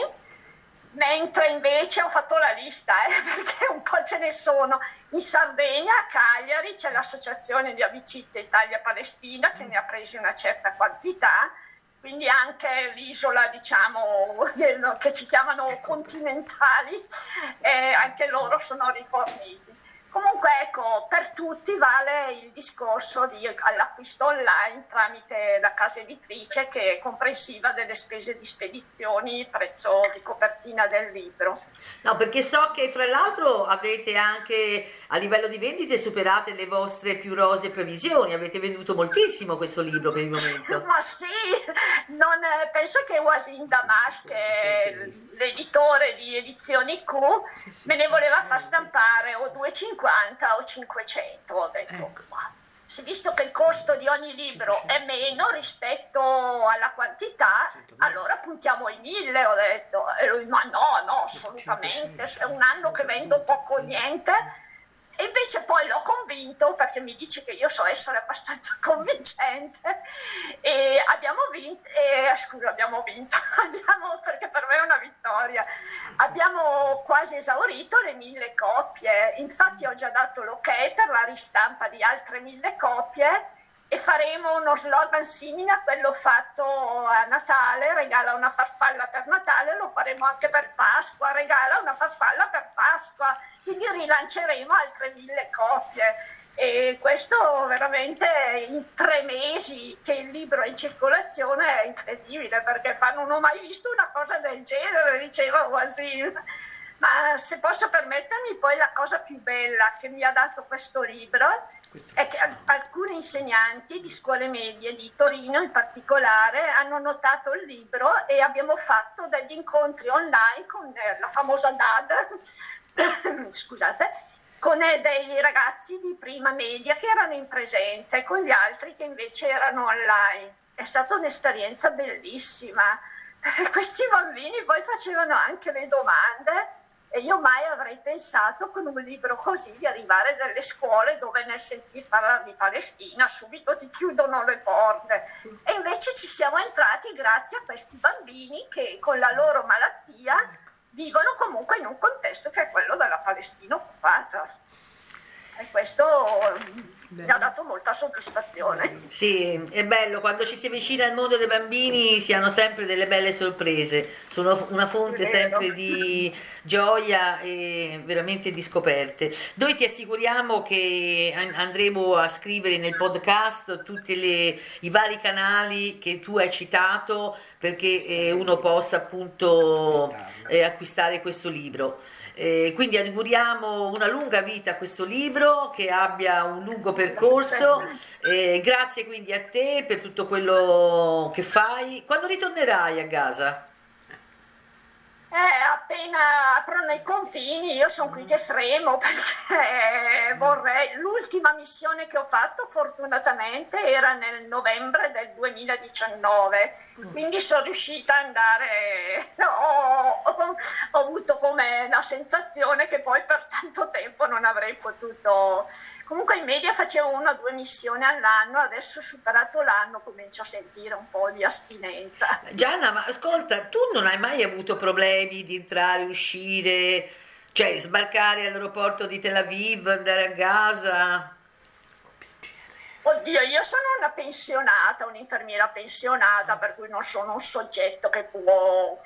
mentre invece ho fatto la lista eh, perché un po' ce ne sono. In Sardegna, a Cagliari, c'è l'associazione di amicizia Italia-Palestina che ne ha presi una certa quantità, quindi anche l'isola, diciamo, che ci chiamano continentali, eh, anche loro sono riforniti. Comunque ecco, per tutti vale il discorso di all'acquisto online tramite la casa editrice, che è comprensiva delle spese di spedizioni, prezzo di copertina del libro. No, perché so che fra l'altro avete anche a livello di vendite superate le vostre più rosee previsioni, avete venduto moltissimo questo libro per il momento. Ma sì, non, penso che Wasim Damash, che è l'editore di Edizioni Q, me ne voleva far stampare o duecentocinquanta o cinquecento, ho detto, ecco. Se visto che il costo di ogni libro è meno rispetto alla quantità, allora puntiamo ai mille, ho detto. E lui, ma no, no, assolutamente, è un anno che vendo poco o niente. E invece poi l'ho convinto, perché mi dice che io so essere abbastanza convincente, e abbiamo vinto, e, scusa, abbiamo vinto, abbiamo, perché per me è una vittoria, abbiamo quasi esaurito le mille copie, infatti ho già dato l'ok per la ristampa di altre mille copie, e faremo uno slogan simile a quello fatto a Natale, regala una farfalla per Natale, lo faremo anche per Pasqua, regala una farfalla per Pasqua, quindi rilanceremo altre mille copie. E questo veramente in tre mesi che il libro è in circolazione è incredibile, perché fa, non ho mai visto una cosa del genere, diceva Wasim. Ma se posso permettermi, poi la cosa più bella che mi ha dato questo libro è che alcuni insegnanti di scuole medie di Torino in particolare hanno notato il libro, e abbiamo fatto degli incontri online con la famosa D A D, scusate, con dei ragazzi di prima media che erano in presenza e con gli altri che invece erano online. È stata un'esperienza bellissima. Questi bambini poi facevano anche le domande, e io mai avrei pensato con un libro così di arrivare nelle scuole dove nel sentir parlare di Palestina subito ti chiudono le porte. E invece ci siamo entrati grazie a questi bambini che con la loro malattia vivono comunque in un contesto che è quello della Palestina occupata. E questo mi ha dato molta soddisfazione. Sì, è bello, quando ci si avvicina al mondo dei bambini si hanno sempre delle belle sorprese, sono una fonte sempre di gioia e veramente di scoperte. Noi ti assicuriamo che andremo a scrivere nel podcast tutti le, i vari canali che tu hai citato, perché eh, uno possa appunto eh, acquistare questo libro. Eh, quindi auguriamo una lunga vita a questo libro, che abbia un lungo percorso. Eh, grazie quindi a te per tutto quello che fai. Quando ritornerai a Gaza? Eh, appena aprono i confini, io sono qui che fremo, perché vorrei. L'ultima missione che ho fatto fortunatamente era nel novembre del duemiladiciannove, quindi sono riuscita ad andare. Ho, ho, ho avuto come una sensazione che poi per tanto tempo non avrei potuto. Comunque in media facevo una o due missioni all'anno, adesso superato l'anno comincio a sentire un po' di astinenza. Gianna, ma ascolta, tu non hai mai avuto problemi di entrare, uscire, cioè sbarcare all'aeroporto di Tel Aviv, andare a Gaza? Oddio, io sono una pensionata, un'infermiera pensionata, per cui non sono un soggetto che può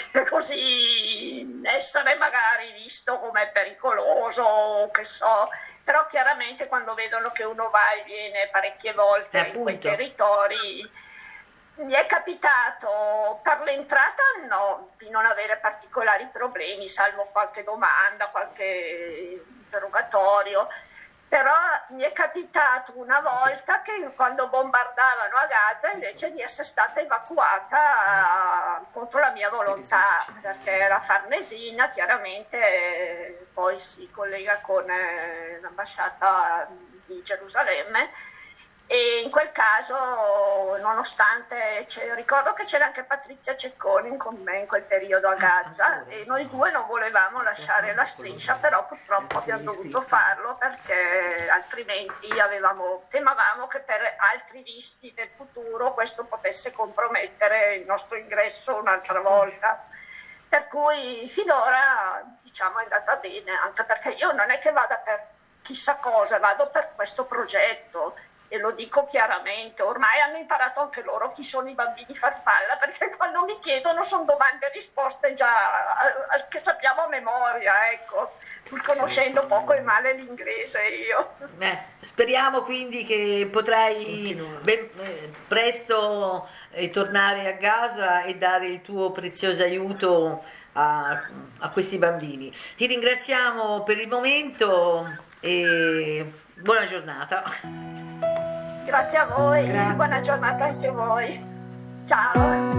così essere magari visto come pericoloso, che so, però chiaramente quando vedono che uno va e viene parecchie volte eh, in quei territori, mi è capitato per l'entrata no, di non avere particolari problemi, salvo qualche domanda, qualche interrogatorio. Però mi è capitato una volta che quando bombardavano a Gaza invece di essere stata evacuata contro la mia volontà, perché era farnesina, chiaramente eh, poi si collega con eh, l'ambasciata di Gerusalemme, E in quel caso, nonostante, c'è- ricordo che c'era anche Patrizia Cecconi con me in quel periodo a Gaza e noi due non volevamo lasciare la striscia, però purtroppo abbiamo dovuto farlo perché altrimenti avevamo, temavamo che per altri visti del futuro questo potesse compromettere il nostro ingresso un'altra volta. Per cui finora diciamo è andata bene, anche perché io non è che vada per chissà cosa, vado per questo progetto. E lo dico chiaramente, ormai hanno imparato anche loro chi sono i bambini farfalla, perché quando mi chiedono sono domande e risposte già eh, che sappiamo a memoria, ecco, pur conoscendo poco e male l'inglese io. Eh, speriamo quindi che potrai ben, eh, presto eh, tornare a Gaza e dare il tuo prezioso aiuto a, a questi bambini. Ti ringraziamo per il momento e buona giornata. Grazie a voi, Grazie. buona giornata anche a voi. Ciao.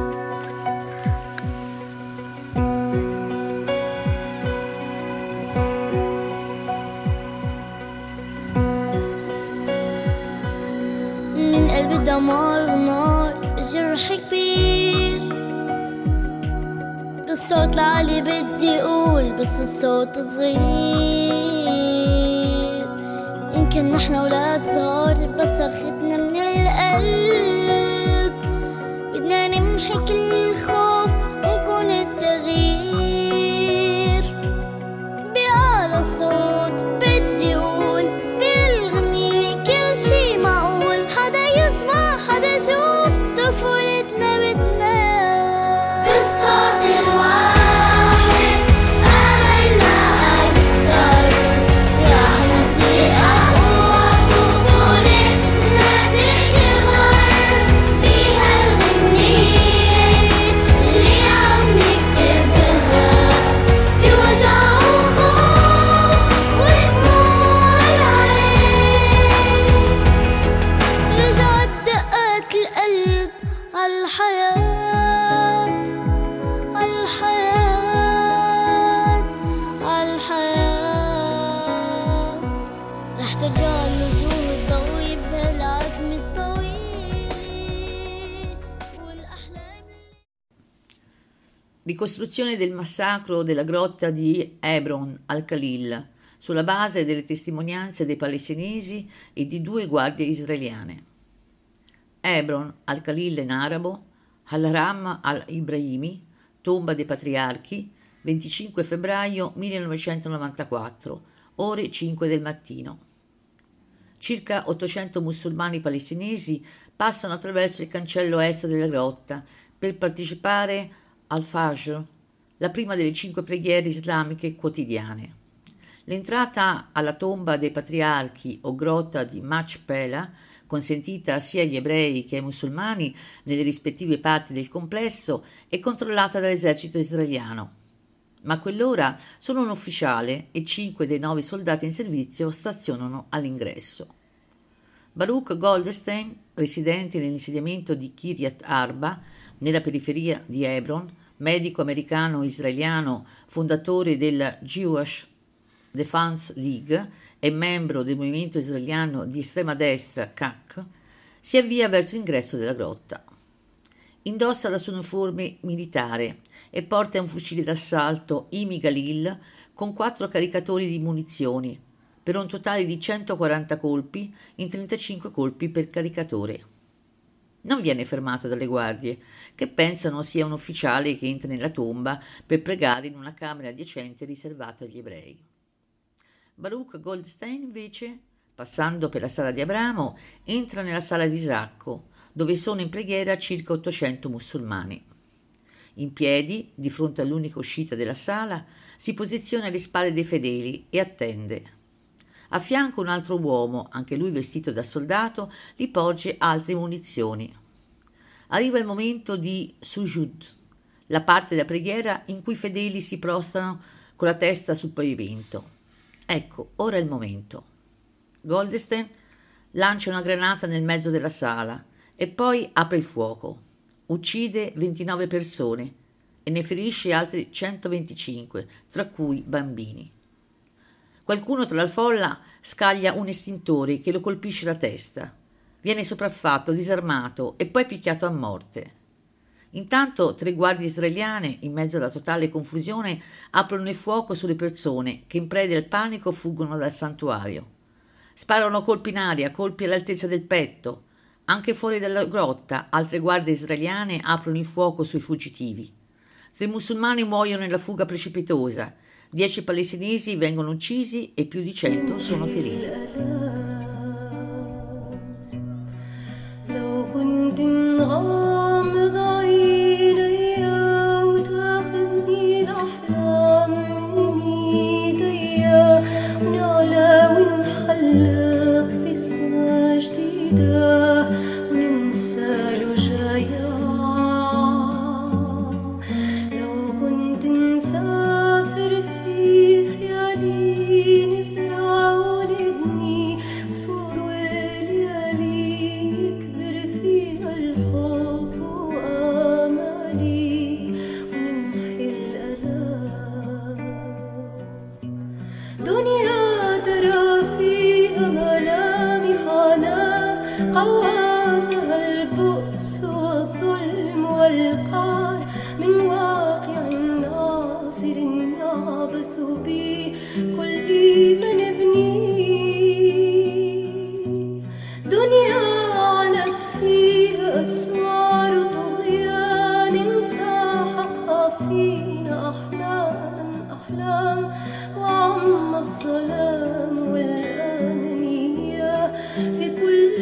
من قلب دمار ونار جرح كبير بالصوت العالي بدي اقول بس الصوت صغير يمكن نحن اولاد صغار بس صرختنا من القلب بدنا نمحي كل الخوف ونكون التغيير بأعلى صوت بدي اقول بالغنية كل شي معقول حدا يسمع حدا يشوف طفولتنا بدنا بالصوت الواحد آمنا أكتر راح نصير أقوى طفولتنا تكبر بهالغنية اللي عم نكتبها بوجع وخوف ودموع العين رجعت دقات القلب عالحياة عالحياة عالحياة رح ترجع الوجوه الضوية بهالعتمة الطويلة والأحلام. Ricostruzione del massacro della grotta di Hebron al-Khalil sulla base delle testimonianze dei palestinesi e di due guardie israeliane. Hebron al-Khalil in arabo, Al-Haram al-Ibrahimi, tomba dei patriarchi, venticinque febbraio millenovecentonovantaquattro, ore cinque del mattino. Circa ottocento musulmani palestinesi passano attraverso il cancello est della grotta per partecipare al Fajr, la prima delle cinque preghiere islamiche quotidiane. L'entrata alla tomba dei patriarchi o grotta di Machpelah, consentita sia agli ebrei che ai musulmani nelle rispettive parti del complesso, è controllata dall'esercito israeliano. Ma a quell'ora solo un ufficiale e cinque dei nove soldati in servizio stazionano all'ingresso. Baruch Goldstein, residente nell'insediamento di Kiryat Arba, nella periferia di Hebron, medico americano-israeliano, fondatore della Jewish Defense League e membro del movimento israeliano di estrema destra K A C, si avvia verso l'ingresso della grotta. Indossa la sua uniforme militare e porta un fucile d'assalto Imi Galil con quattro caricatori di munizioni, per un totale di centoquaranta colpi in trentacinque colpi per caricatore. Non viene fermato dalle guardie, che pensano sia un ufficiale che entra nella tomba per pregare in una camera adiacente riservata agli ebrei. Baruch Goldstein, invece, passando per la sala di Abramo, entra nella sala di Isacco, dove sono in preghiera circa ottocento musulmani. In piedi, di fronte all'unica uscita della sala, si posiziona alle spalle dei fedeli e attende. A fianco un altro uomo, anche lui vestito da soldato, gli porge altre munizioni. Arriva il momento di sujud, la parte della preghiera in cui i fedeli si prostrano con la testa sul pavimento. Ecco, ora è il momento. Goldstein lancia una granata nel mezzo della sala e poi apre il fuoco. Uccide ventinove persone e ne ferisce altri centoventicinque, tra cui bambini. Qualcuno tra la folla scaglia un estintore che lo colpisce la testa. Viene sopraffatto, disarmato e poi picchiato a morte. Intanto tre guardie israeliane, in mezzo alla totale confusione, aprono il fuoco sulle persone che in preda al panico fuggono dal santuario. Sparano colpi in aria, colpi all'altezza del petto. Anche fuori dalla grotta altre guardie israeliane aprono il fuoco sui fuggitivi. Tre musulmani muoiono nella fuga precipitosa, dieci palestinesi vengono uccisi e più di cento sono feriti. قواسها البؤس والظلم والقهر من واقع ناصر يعبث بكل من ابني دنيا علت فيها أسوار طغيان ساحقها فينا أحلاما أحلام وعم الظلام والأنانية في كل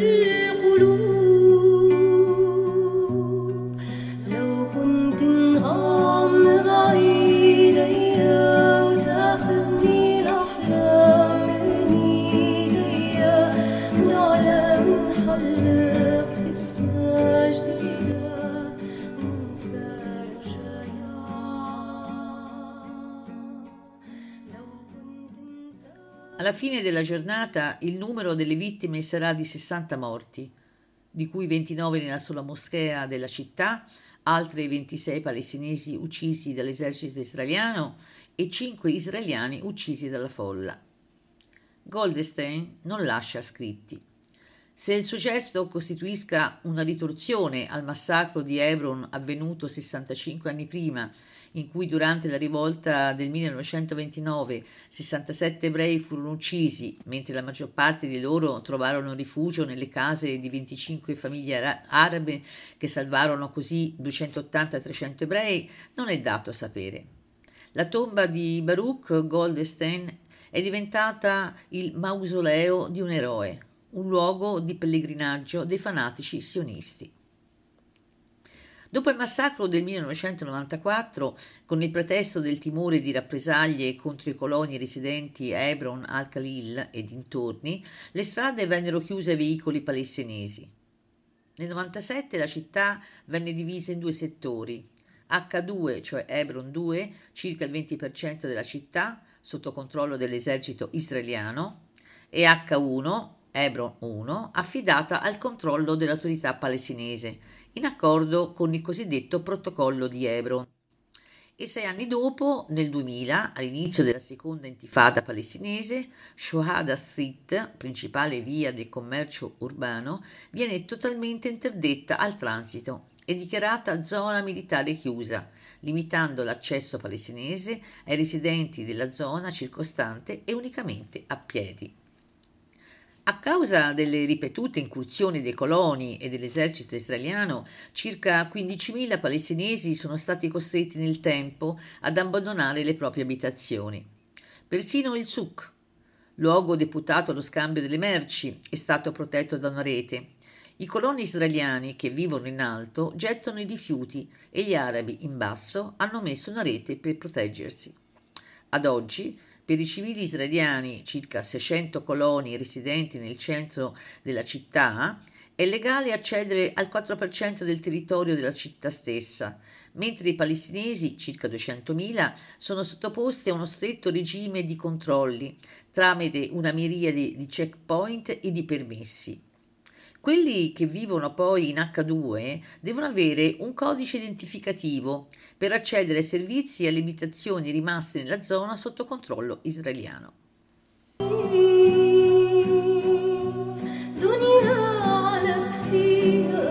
Alla fine della giornata il numero delle vittime sarà di sessanta morti, di cui ventinove nella sola moschea della città, altre ventisei palestinesi uccisi dall'esercito israeliano e cinque israeliani uccisi dalla folla. Goldstein non lascia scritti. Se il suo gesto costituisca una ritorsione al massacro di Hebron avvenuto sessantacinque anni prima, in cui durante la rivolta del millenovecentoventinove sessantasette ebrei furono uccisi, mentre la maggior parte di loro trovarono rifugio nelle case di venticinque famiglie ara- arabe che salvarono così duecentottanta trecento ebrei, non è dato sapere. La tomba di Baruch Goldstein è diventata il mausoleo di un eroe, un luogo di pellegrinaggio dei fanatici sionisti. Dopo il massacro del millenovecentonovantaquattro, con il pretesto del timore di rappresaglie contro i coloni residenti a Hebron, al-Khalil e dintorni, le strade vennero chiuse ai veicoli palestinesi. Nel novantasette la città venne divisa in due settori, acca due, cioè Hebron due, circa il venti per cento della città, sotto controllo dell'esercito israeliano, e acca uno, Hebron uno, affidata al controllo dell'autorità palestinese, in accordo con il cosiddetto protocollo di Hebron. E sei anni dopo, nel duemila, all'inizio della seconda intifada palestinese, Shohada Street, principale via del commercio urbano, viene totalmente interdetta al transito e dichiarata zona militare chiusa, limitando l'accesso palestinese ai residenti della zona circostante e unicamente a piedi. A causa delle ripetute incursioni dei coloni e dell'esercito israeliano, circa quindicimila palestinesi sono stati costretti nel tempo ad abbandonare le proprie abitazioni. Persino il souk, luogo deputato allo scambio delle merci, è stato protetto da una rete. I coloni israeliani che vivono in alto gettano i rifiuti e gli arabi in basso hanno messo una rete per proteggersi. Ad oggi, per i civili israeliani, circa seicento coloni residenti nel centro della città, è legale accedere al quattro per cento del territorio della città stessa, mentre i palestinesi, circa duecentomila, sono sottoposti a uno stretto regime di controlli, tramite una miriade di checkpoint e di permessi. Quelli che vivono poi in acca due devono avere un codice identificativo per accedere ai servizi e alle abitazioni rimaste nella zona sotto controllo israeliano. دنيا على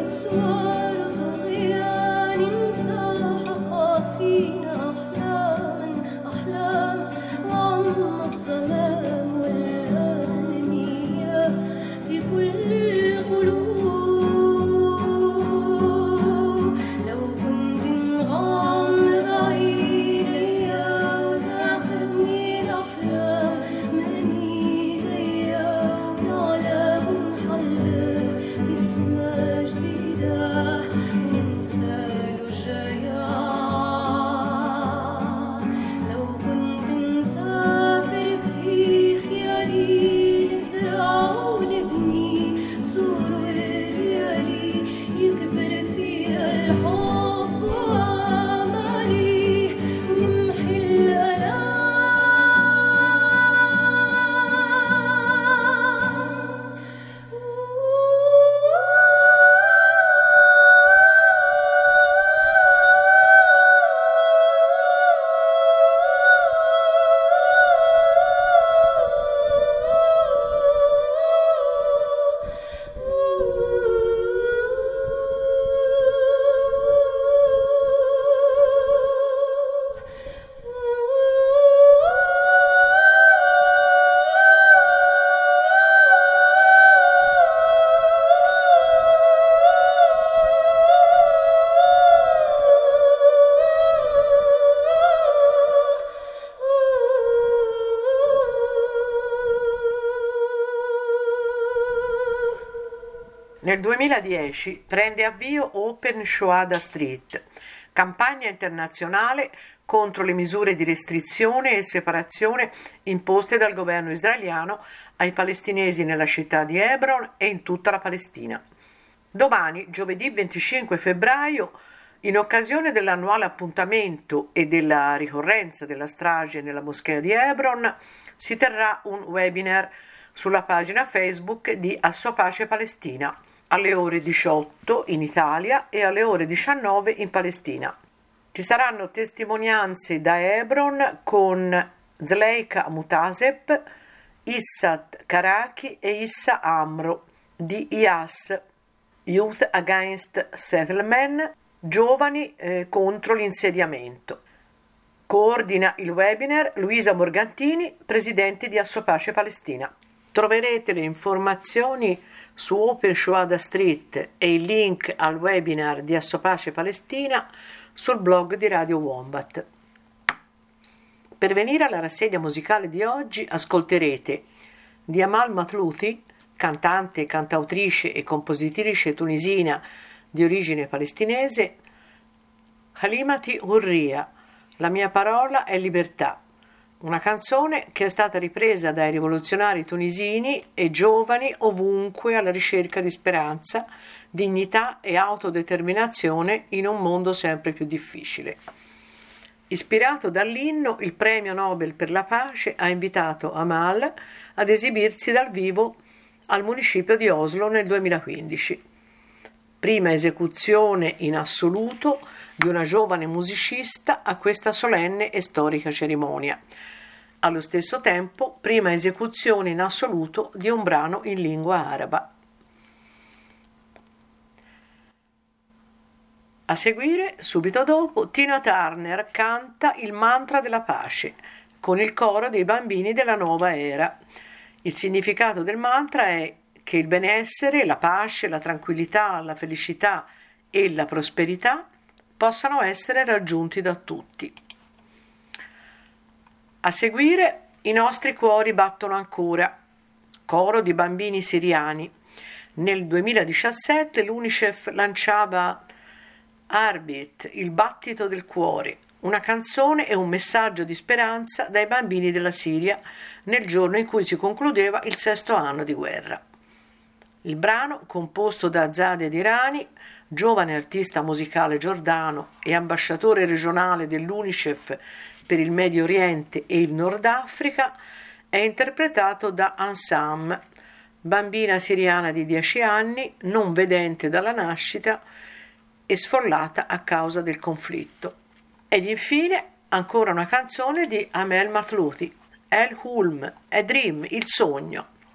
أسوار طغيان ساحقا فينا أحلاما أحلام وعم الظلام والأنانية في كل القلوب لو كنت مغمض عيني وتاخذني الأحلام من إيديا ونعلم نحلق في سما جديدة وننسى الوجايا لو كنت مسافر في خيالي نزرع ونبني سور وليالي يكبر فيها الحب وآمالي ونمحي Nel duemiladieci prende avvio Open Shuhada Street, campagna internazionale contro le misure di restrizione e separazione imposte dal governo israeliano ai palestinesi nella città di Hebron e in tutta la Palestina. Domani, giovedì venticinque febbraio, in occasione dell'annuale appuntamento e della ricorrenza della strage nella moschea di Hebron, si terrà un webinar sulla pagina Facebook di Assopace Palestina, alle ore diciotto in Italia e alle ore diciannove in Palestina. Ci saranno testimonianze da Hebron con Zleika Mutaseb, Issat Karaki e Issa Amro di I A S, Youth Against Settlement, Giovani eh, contro l'insediamento. Coordina il webinar Luisa Morgantini, presidente di Assopace Palestina. Troverete le informazioni su Open Shuhada Street e il link al webinar di Assopace Palestina sul blog di Radio Wombat. Per venire alla rassegna musicale di oggi ascolterete di Amal Mathlouthi, cantante, cantautrice e compositrice tunisina di origine palestinese, Kalimati Hurriya, La mia parola è libertà, una canzone che è stata ripresa dai rivoluzionari tunisini e giovani ovunque alla ricerca di speranza, dignità e autodeterminazione in un mondo sempre più difficile. Ispirato dall'inno, il premio Nobel per la pace ha invitato Amal ad esibirsi dal vivo al municipio di Oslo nel duemilaquindici. Prima esecuzione in assoluto di una giovane musicista a questa solenne e storica cerimonia. Allo stesso tempo, prima esecuzione in assoluto di un brano in lingua araba. A seguire, subito dopo, Tina Turner canta il mantra della pace con il coro dei bambini della nuova era. Il significato del mantra è che il benessere, la pace, la tranquillità, la felicità e la prosperità possano essere raggiunti da tutti. A seguire, I nostri cuori battono ancora, coro di bambini siriani. Nel duemiladiciassette l'UNICEF lanciava Heartbeat, il battito del cuore, una canzone e un messaggio di speranza dai bambini della Siria nel giorno in cui si concludeva il sesto anno di guerra. Il brano, composto da Zadeh Dirani, giovane artista musicale giordano e ambasciatore regionale dell'UNICEF per il Medio Oriente e il Nord Africa, è interpretato da Ansam, bambina siriana di dieci anni, non vedente dalla nascita e sfollata a causa del conflitto. Ed infine ancora una canzone di Amel Mathlouthi, El Hulm, A Dream, il sogno,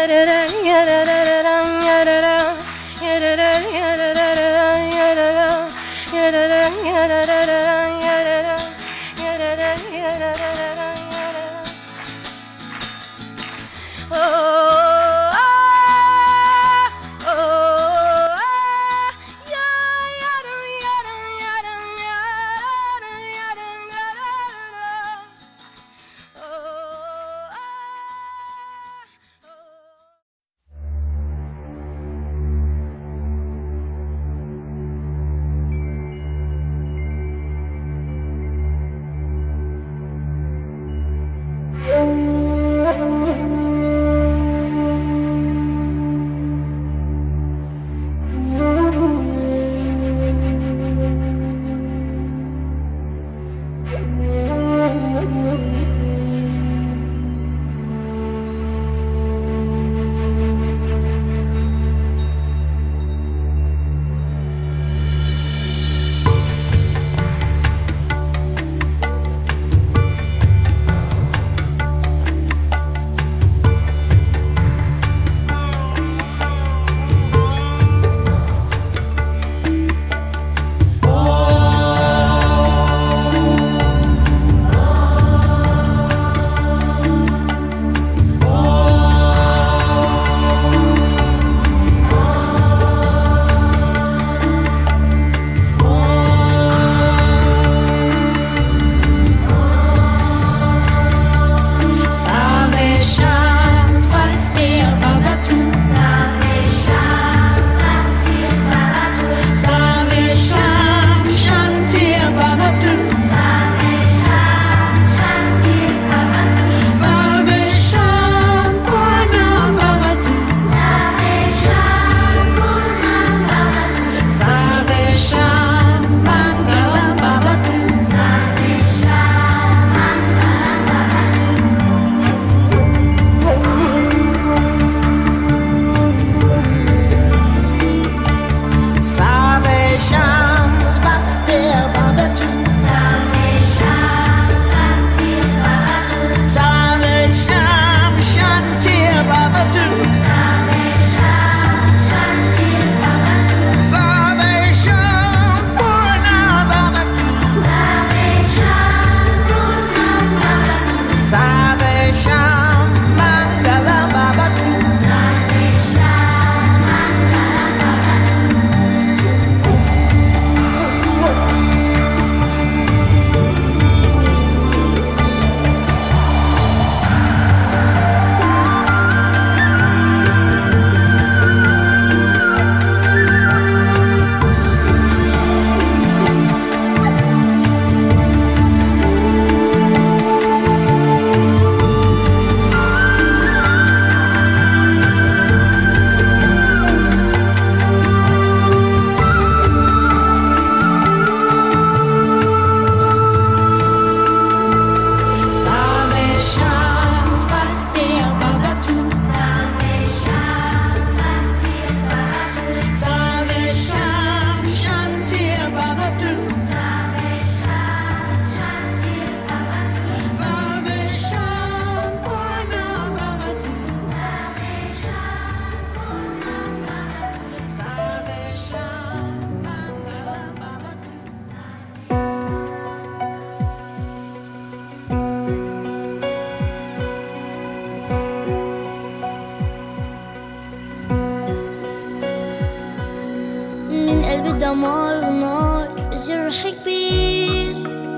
دمار ونار جرح كبير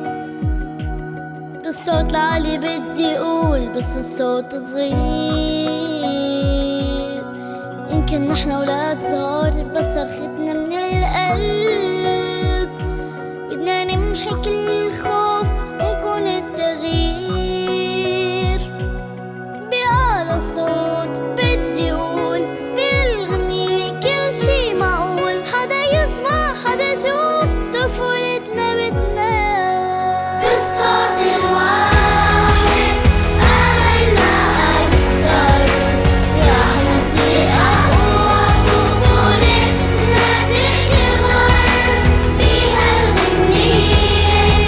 بالصوت العالي بدي اقول بس الصوت صغير. يمكن نحن اولاد صغار بس صرختنا من القلب. بدنا نمحي كل الخوف ونكون التغيير. بأعلى صوت بدي اقول بالغنية كل شي معقول. حدا يسمع حدا يشوف طفولتنا بدنا بالصوت الواحد آمنا أكتر. رح نصير أقوى طفولتنا تكبر بهالغنية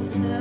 انسى